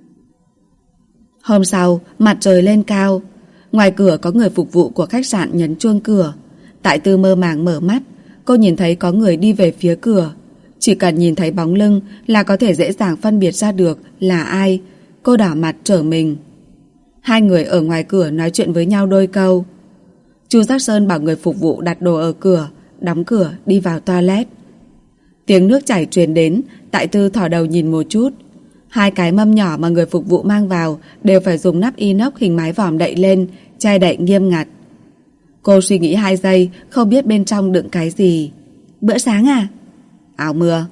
Hôm sau, mặt trời lên cao. Ngoài cửa có người phục vụ của khách sạn nhấn chuông cửa. Tại Tư mơ màng mở mắt, cô nhìn thấy có người đi về phía cửa. Chỉ cần nhìn thấy bóng lưng là có thể dễ dàng phân biệt ra được là ai. Cô đỏ mặt trở mình. Hai người ở ngoài cửa nói chuyện với nhau đôi câu. Chu Giác Sơn bảo người phục vụ đặt đồ ở cửa, đóng cửa đi vào toilet. Tiếng nước chảy truyền đến, Tại Tư thò đầu nhìn một chút. Hai cái mâm nhỏ mà người phục vụ mang vào đều phải dùng nắp inox hình mái vòm đậy lên, che đậy nghiêm ngặt. Cô suy nghĩ 2 giây, không biết bên trong đựng cái gì. Bữa sáng à? Áo mưa.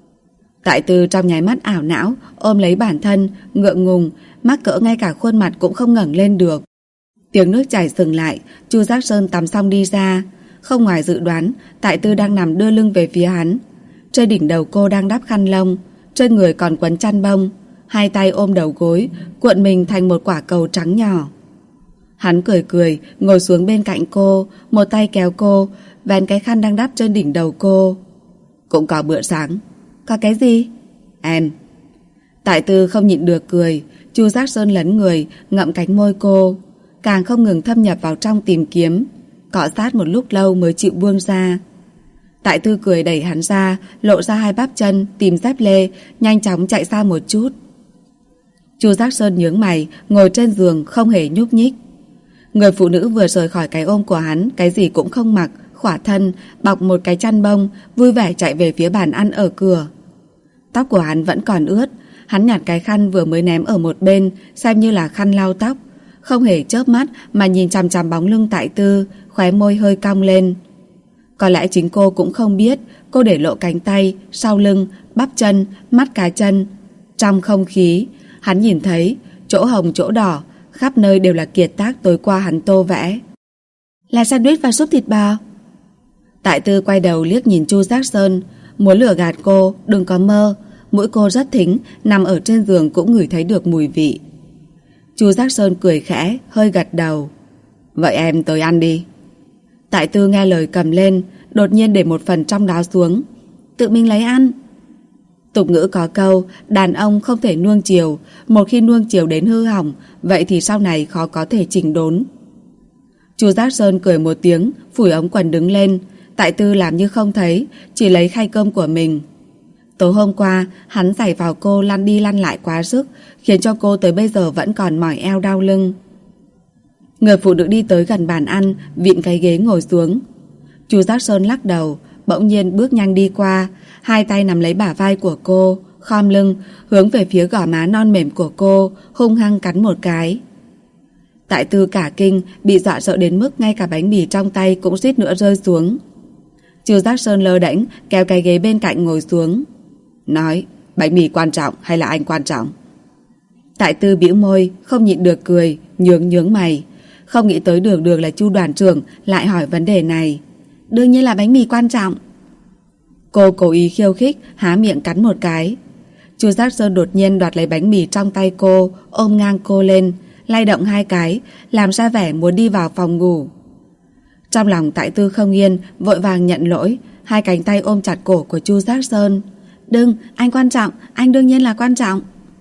Tại Tư trong nháy mắt ảo não, ôm lấy bản thân, ngượng ngùng, mắc cỡ ngay cả khuôn mặt cũng không ngẩng lên được. Tiếng nước chảy dừng lại, Chu Giác Sơn tắm xong đi ra. Không ngoài dự đoán, Tại Tư đang nằm đưa lưng về phía hắn. Trên đỉnh đầu cô đang đắp khăn lông, trên người còn quấn chăn bông, hai tay ôm đầu gối, cuộn mình thành một quả cầu trắng nhỏ. Hắn cười cười, ngồi xuống bên cạnh cô, một tay kéo cô, vén cái khăn đang đắp trên đỉnh đầu cô. Cũng có bữa sáng. Có cái gì? Em. Tại Tư không nhịn được cười. Chu Giác Sơn lấn người, ngậm cánh môi cô, càng không ngừng thâm nhập vào trong tìm kiếm. Cọ sát một lúc lâu mới chịu buông ra. Tại Tư cười đẩy hắn ra, lộ ra 2 bắp chân, tìm dép lê, nhanh chóng chạy xa một chút. Chu Giác Sơn nhướng mày, ngồi trên giường không hề nhúc nhích. Người phụ nữ vừa rời khỏi cái ôm của hắn, cái gì cũng không mặc, khỏa thân, bọc một cái chăn bông, vui vẻ chạy về phía bàn ăn ở cửa. Tóc của hắn vẫn còn ướt, hắn nhặt cái khăn vừa mới ném ở một bên, xem như là khăn lau tóc, không hề chớp mắt mà nhìn chằm chằm bóng lưng Tại Tư, khóe môi hơi cong lên. Có lẽ chính cô cũng không biết, cô để lộ cánh tay, sau lưng, bắp chân, mắt cá chân. Trong không khí, hắn nhìn thấy chỗ hồng chỗ đỏ, khắp nơi đều là kiệt tác tối qua hắn tô vẽ. Là sandwich và súp thịt bò. Tại Tư quay đầu liếc nhìn Chu Giác Sơn, muốn lừa gạt cô, đừng có mơ. Mũi cô rất thính, nằm ở trên giường cũng ngửi thấy được mùi vị. Chu Giác Sơn cười khẽ, hơi gật đầu. Vậy em tới ăn đi. Tại Tư nghe lời cầm lên, đột nhiên để một phần trong đó xuống. Tự mình lấy ăn. Tục ngữ có câu, đàn ông không thể nuông chiều, một khi nuông chiều đến hư hỏng, vậy thì sau này khó có thể chỉnh đốn. Chu Giác Sơn cười một tiếng, phủi ống quần đứng lên, Tại Tư làm như không thấy, chỉ lấy khay cơm của mình. Tối hôm qua, hắn giày vào cô lăn đi lăn lại quá sức, khiến cho cô tới bây giờ vẫn còn mỏi eo đau lưng. Người phụ nữ đi tới gần bàn ăn, vịn cái ghế ngồi xuống. Chu Giác Sơn lắc đầu, bỗng nhiên bước nhanh đi qua, hai tay nắm lấy bả vai của cô, khom lưng, hướng về phía gò má non mềm của cô, hung hăng cắn một cái. Tại Tư cả kinh, bị dọa sợ đến mức ngay cả bánh mì trong tay cũng suýt nữa rơi xuống. Chu Giác Sơn lơ đễnh kéo cái ghế bên cạnh ngồi xuống. Nói, bánh mì quan trọng hay là anh quan trọng? Tại Tư bĩu môi, không nhịn được cười, nhướng mày. Không nghĩ tới đường là Chu đoàn trưởng lại hỏi vấn đề này. Đương nhiên là bánh mì quan trọng. Cô cố ý khiêu khích, há miệng cắn một cái. Chu Giác Sơn đột nhiên đoạt lấy bánh mì trong tay cô, ôm ngang cô lên, lay động hai cái, làm ra vẻ muốn đi vào phòng ngủ. Trong lòng Tại Tư không yên, vội vàng nhận lỗi, hai cánh tay ôm chặt cổ của Chu Giác Sơn. Đừng, anh quan trọng, anh đương nhiên là quan trọng.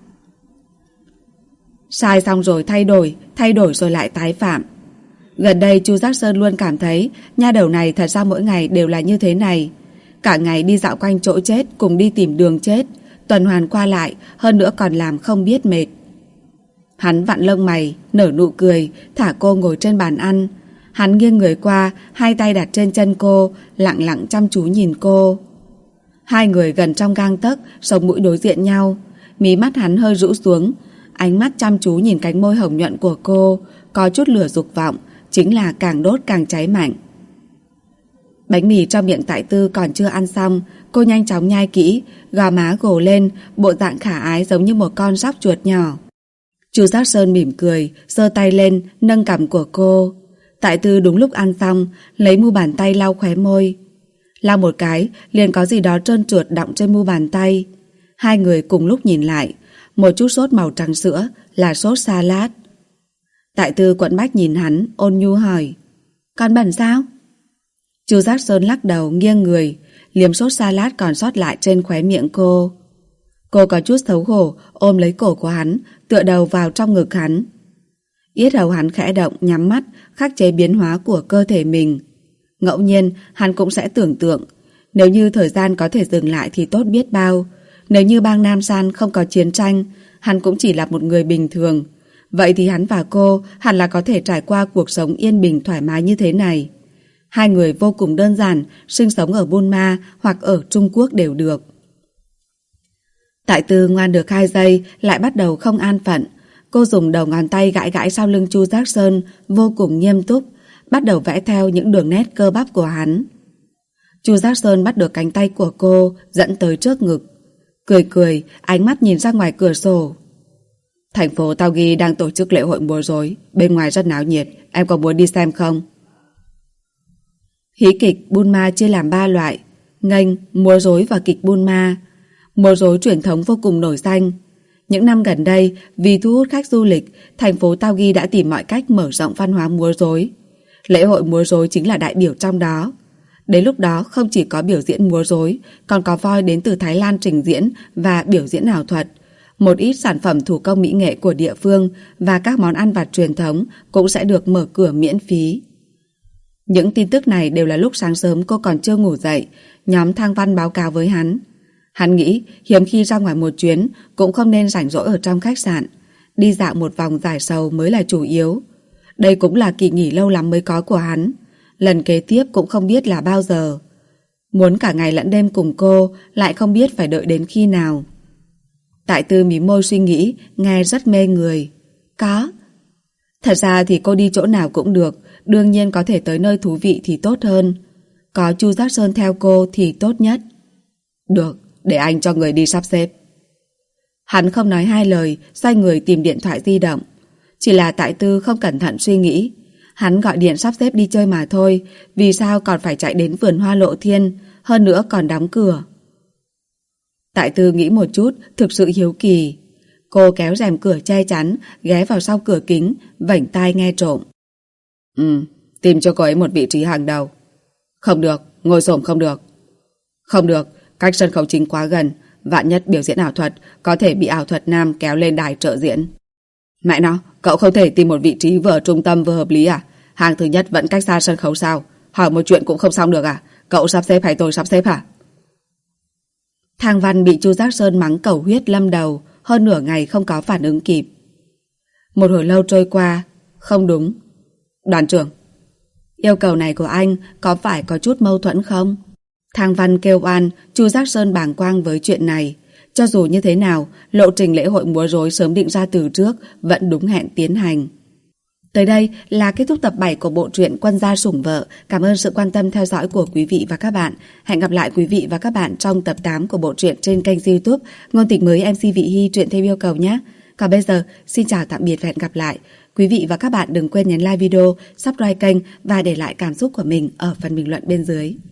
Sai xong rồi thay đổi rồi lại tái phạm. Gần đây Chu Giác Sơn luôn cảm thấy nha đầu này thật ra mỗi ngày đều là như thế này. Cả ngày đi dạo quanh chỗ chết, cùng đi tìm đường chết, tuần hoàn qua lại, hơn nữa còn làm không biết mệt. Hắn vặn lông mày, nở nụ cười, thả cô ngồi trên bàn ăn. Hắn nghiêng người qua, hai tay đặt trên chân cô, lặng lặng chăm chú nhìn cô. Hai người gần trong gang tấc, sống mũi đối diện nhau. Mí mắt hắn hơi rũ xuống, ánh mắt chăm chú nhìn cánh môi hồng nhuận của cô, có chút lửa dục vọng, chính là càng đốt càng cháy mạnh. Bánh mì trong miệng Tại Tư còn chưa ăn xong, cô nhanh chóng nhai kỹ, gò má gồ lên, bộ dạng khả ái giống như một con sóc chuột nhỏ. Chu Giác Sơn mỉm cười, giơ tay lên, nâng cằm của cô. Tại Tư đúng lúc ăn xong, lấy mu bàn tay lau khóe môi. Lau một cái, liền có gì đó trơn trượt đọng trên mu bàn tay. Hai người cùng lúc nhìn lại, một chút sốt màu trắng sữa là sốt salad. Tại Tư quẫn bách nhìn hắn, ôn nhu hỏi, còn bẩn sao? Chu Giác Sơn lắc đầu, nghiêng người, liếm sốt salad còn sót lại trên khóe miệng cô. Cô có chút xấu hổ, ôm lấy cổ của hắn, tựa đầu vào trong ngực hắn. Yết hầu hắn khẽ động, nhắm mắt, khắc chế biến hóa của cơ thể mình. Ngẫu nhiên, hắn cũng sẽ tưởng tượng, nếu như thời gian có thể dừng lại thì tốt biết bao. Nếu như bang Nam San không có chiến tranh, hắn cũng chỉ là một người bình thường. Vậy thì hắn và cô hẳn là có thể trải qua cuộc sống yên bình thoải mái như thế này. Hai người vô cùng đơn giản, sinh sống ở Burma hoặc ở Trung Quốc đều được. Tại Tư ngoan được 2 giây, lại bắt đầu không an phận. Cô dùng đầu ngón tay gãi gãi sau lưng Chu Giác Sơn, vô cùng nghiêm túc, bắt đầu vẽ theo những đường nét cơ bắp của hắn. Chu Giác Sơn bắt được cánh tay của cô, dẫn tới trước ngực. Cười cười, ánh mắt nhìn ra ngoài cửa sổ. Thành phố Tao Ghi đang tổ chức lễ hội múa rối, bên ngoài rất náo nhiệt, em có muốn đi xem không? Hí kịch Burma chia làm 3 loại: nghênh, múa rối và kịch Burma. Múa rối truyền thống vô cùng nổi danh. Những năm gần đây, vì thu hút khách du lịch, thành phố Tao Ghi đã tìm mọi cách mở rộng văn hóa múa rối. Lễ hội múa rối chính là đại biểu trong đó. Đến lúc đó không chỉ có biểu diễn múa rối, còn có voi đến từ Thái Lan trình diễn và biểu diễn ảo thuật. Một ít sản phẩm thủ công mỹ nghệ của địa phương và các món ăn vặt truyền thống cũng sẽ được mở cửa miễn phí. Những tin tức này đều là lúc sáng sớm cô còn chưa ngủ dậy, nhóm Thang Văn báo cáo với hắn. Hắn nghĩ hiếm khi ra ngoài một chuyến cũng không nên rảnh rỗi ở trong khách sạn. Đi dạo một vòng giải sầu mới là chủ yếu. Đây cũng là kỳ nghỉ lâu lắm mới có của hắn. Lần kế tiếp cũng không biết là bao giờ. Muốn cả ngày lẫn đêm cùng cô, lại không biết phải đợi đến khi nào. Tại Tư mím môi suy nghĩ, nghe rất mê người. Có. Thật ra thì cô đi chỗ nào cũng được, đương nhiên có thể tới nơi thú vị thì tốt hơn. Có Chu Giác Sơn theo cô thì tốt nhất. Được, để anh cho người đi sắp xếp. Hắn không nói hai lời, xoay người tìm điện thoại di động. Chỉ là Tại Tư không cẩn thận suy nghĩ. Hắn gọi điện sắp xếp đi chơi mà thôi, vì sao còn phải chạy đến vườn hoa Lộ Thiên, hơn nữa còn đóng cửa. Tại Tư nghĩ một chút, thực sự hiếu kỳ. Cô kéo rèm cửa che chắn, ghé vào sau cửa kính, vảnh tai nghe trộm. Tìm cho cô ấy một vị trí hàng đầu. Không được, ngồi xổm không được. Không được, cách sân khấu chính quá gần, vạn nhất biểu diễn ảo thuật, có thể bị ảo thuật nam kéo lên đài trợ diễn. Mẹ nó, cậu không thể tìm một vị trí vừa trung tâm vừa hợp lý à? Hàng thứ nhất vẫn cách xa sân khấu sao? Hỏi một chuyện cũng không xong được à? Cậu sắp xếp hay tôi sắp xếp hả? Thang Văn bị Chu Giác Sơn mắng cẩu huyết lâm đầu, hơn nửa ngày không có phản ứng kịp. Một hồi lâu trôi qua, không đúng. Đoàn trưởng, yêu cầu này của anh có phải có chút mâu thuẫn không? Thang Văn kêu oan, Chu Giác Sơn bàng quang với chuyện này. Cho dù như thế nào, lộ trình lễ hội múa rối sớm định ra từ trước vẫn đúng hẹn tiến hành. Tới đây là kết thúc tập 7 của bộ truyện Quân gia sủng vợ. Cảm ơn sự quan tâm theo dõi của quý vị và các bạn. Hẹn gặp lại quý vị và các bạn trong tập 8 của bộ truyện trên kênh YouTube Ngôn Tình Mới MC Vị Hy truyện theo yêu cầu nhé. Còn bây giờ, xin chào tạm biệt và hẹn gặp lại. Quý vị và các bạn đừng quên nhấn like video, subscribe kênh và để lại cảm xúc của mình ở phần bình luận bên dưới.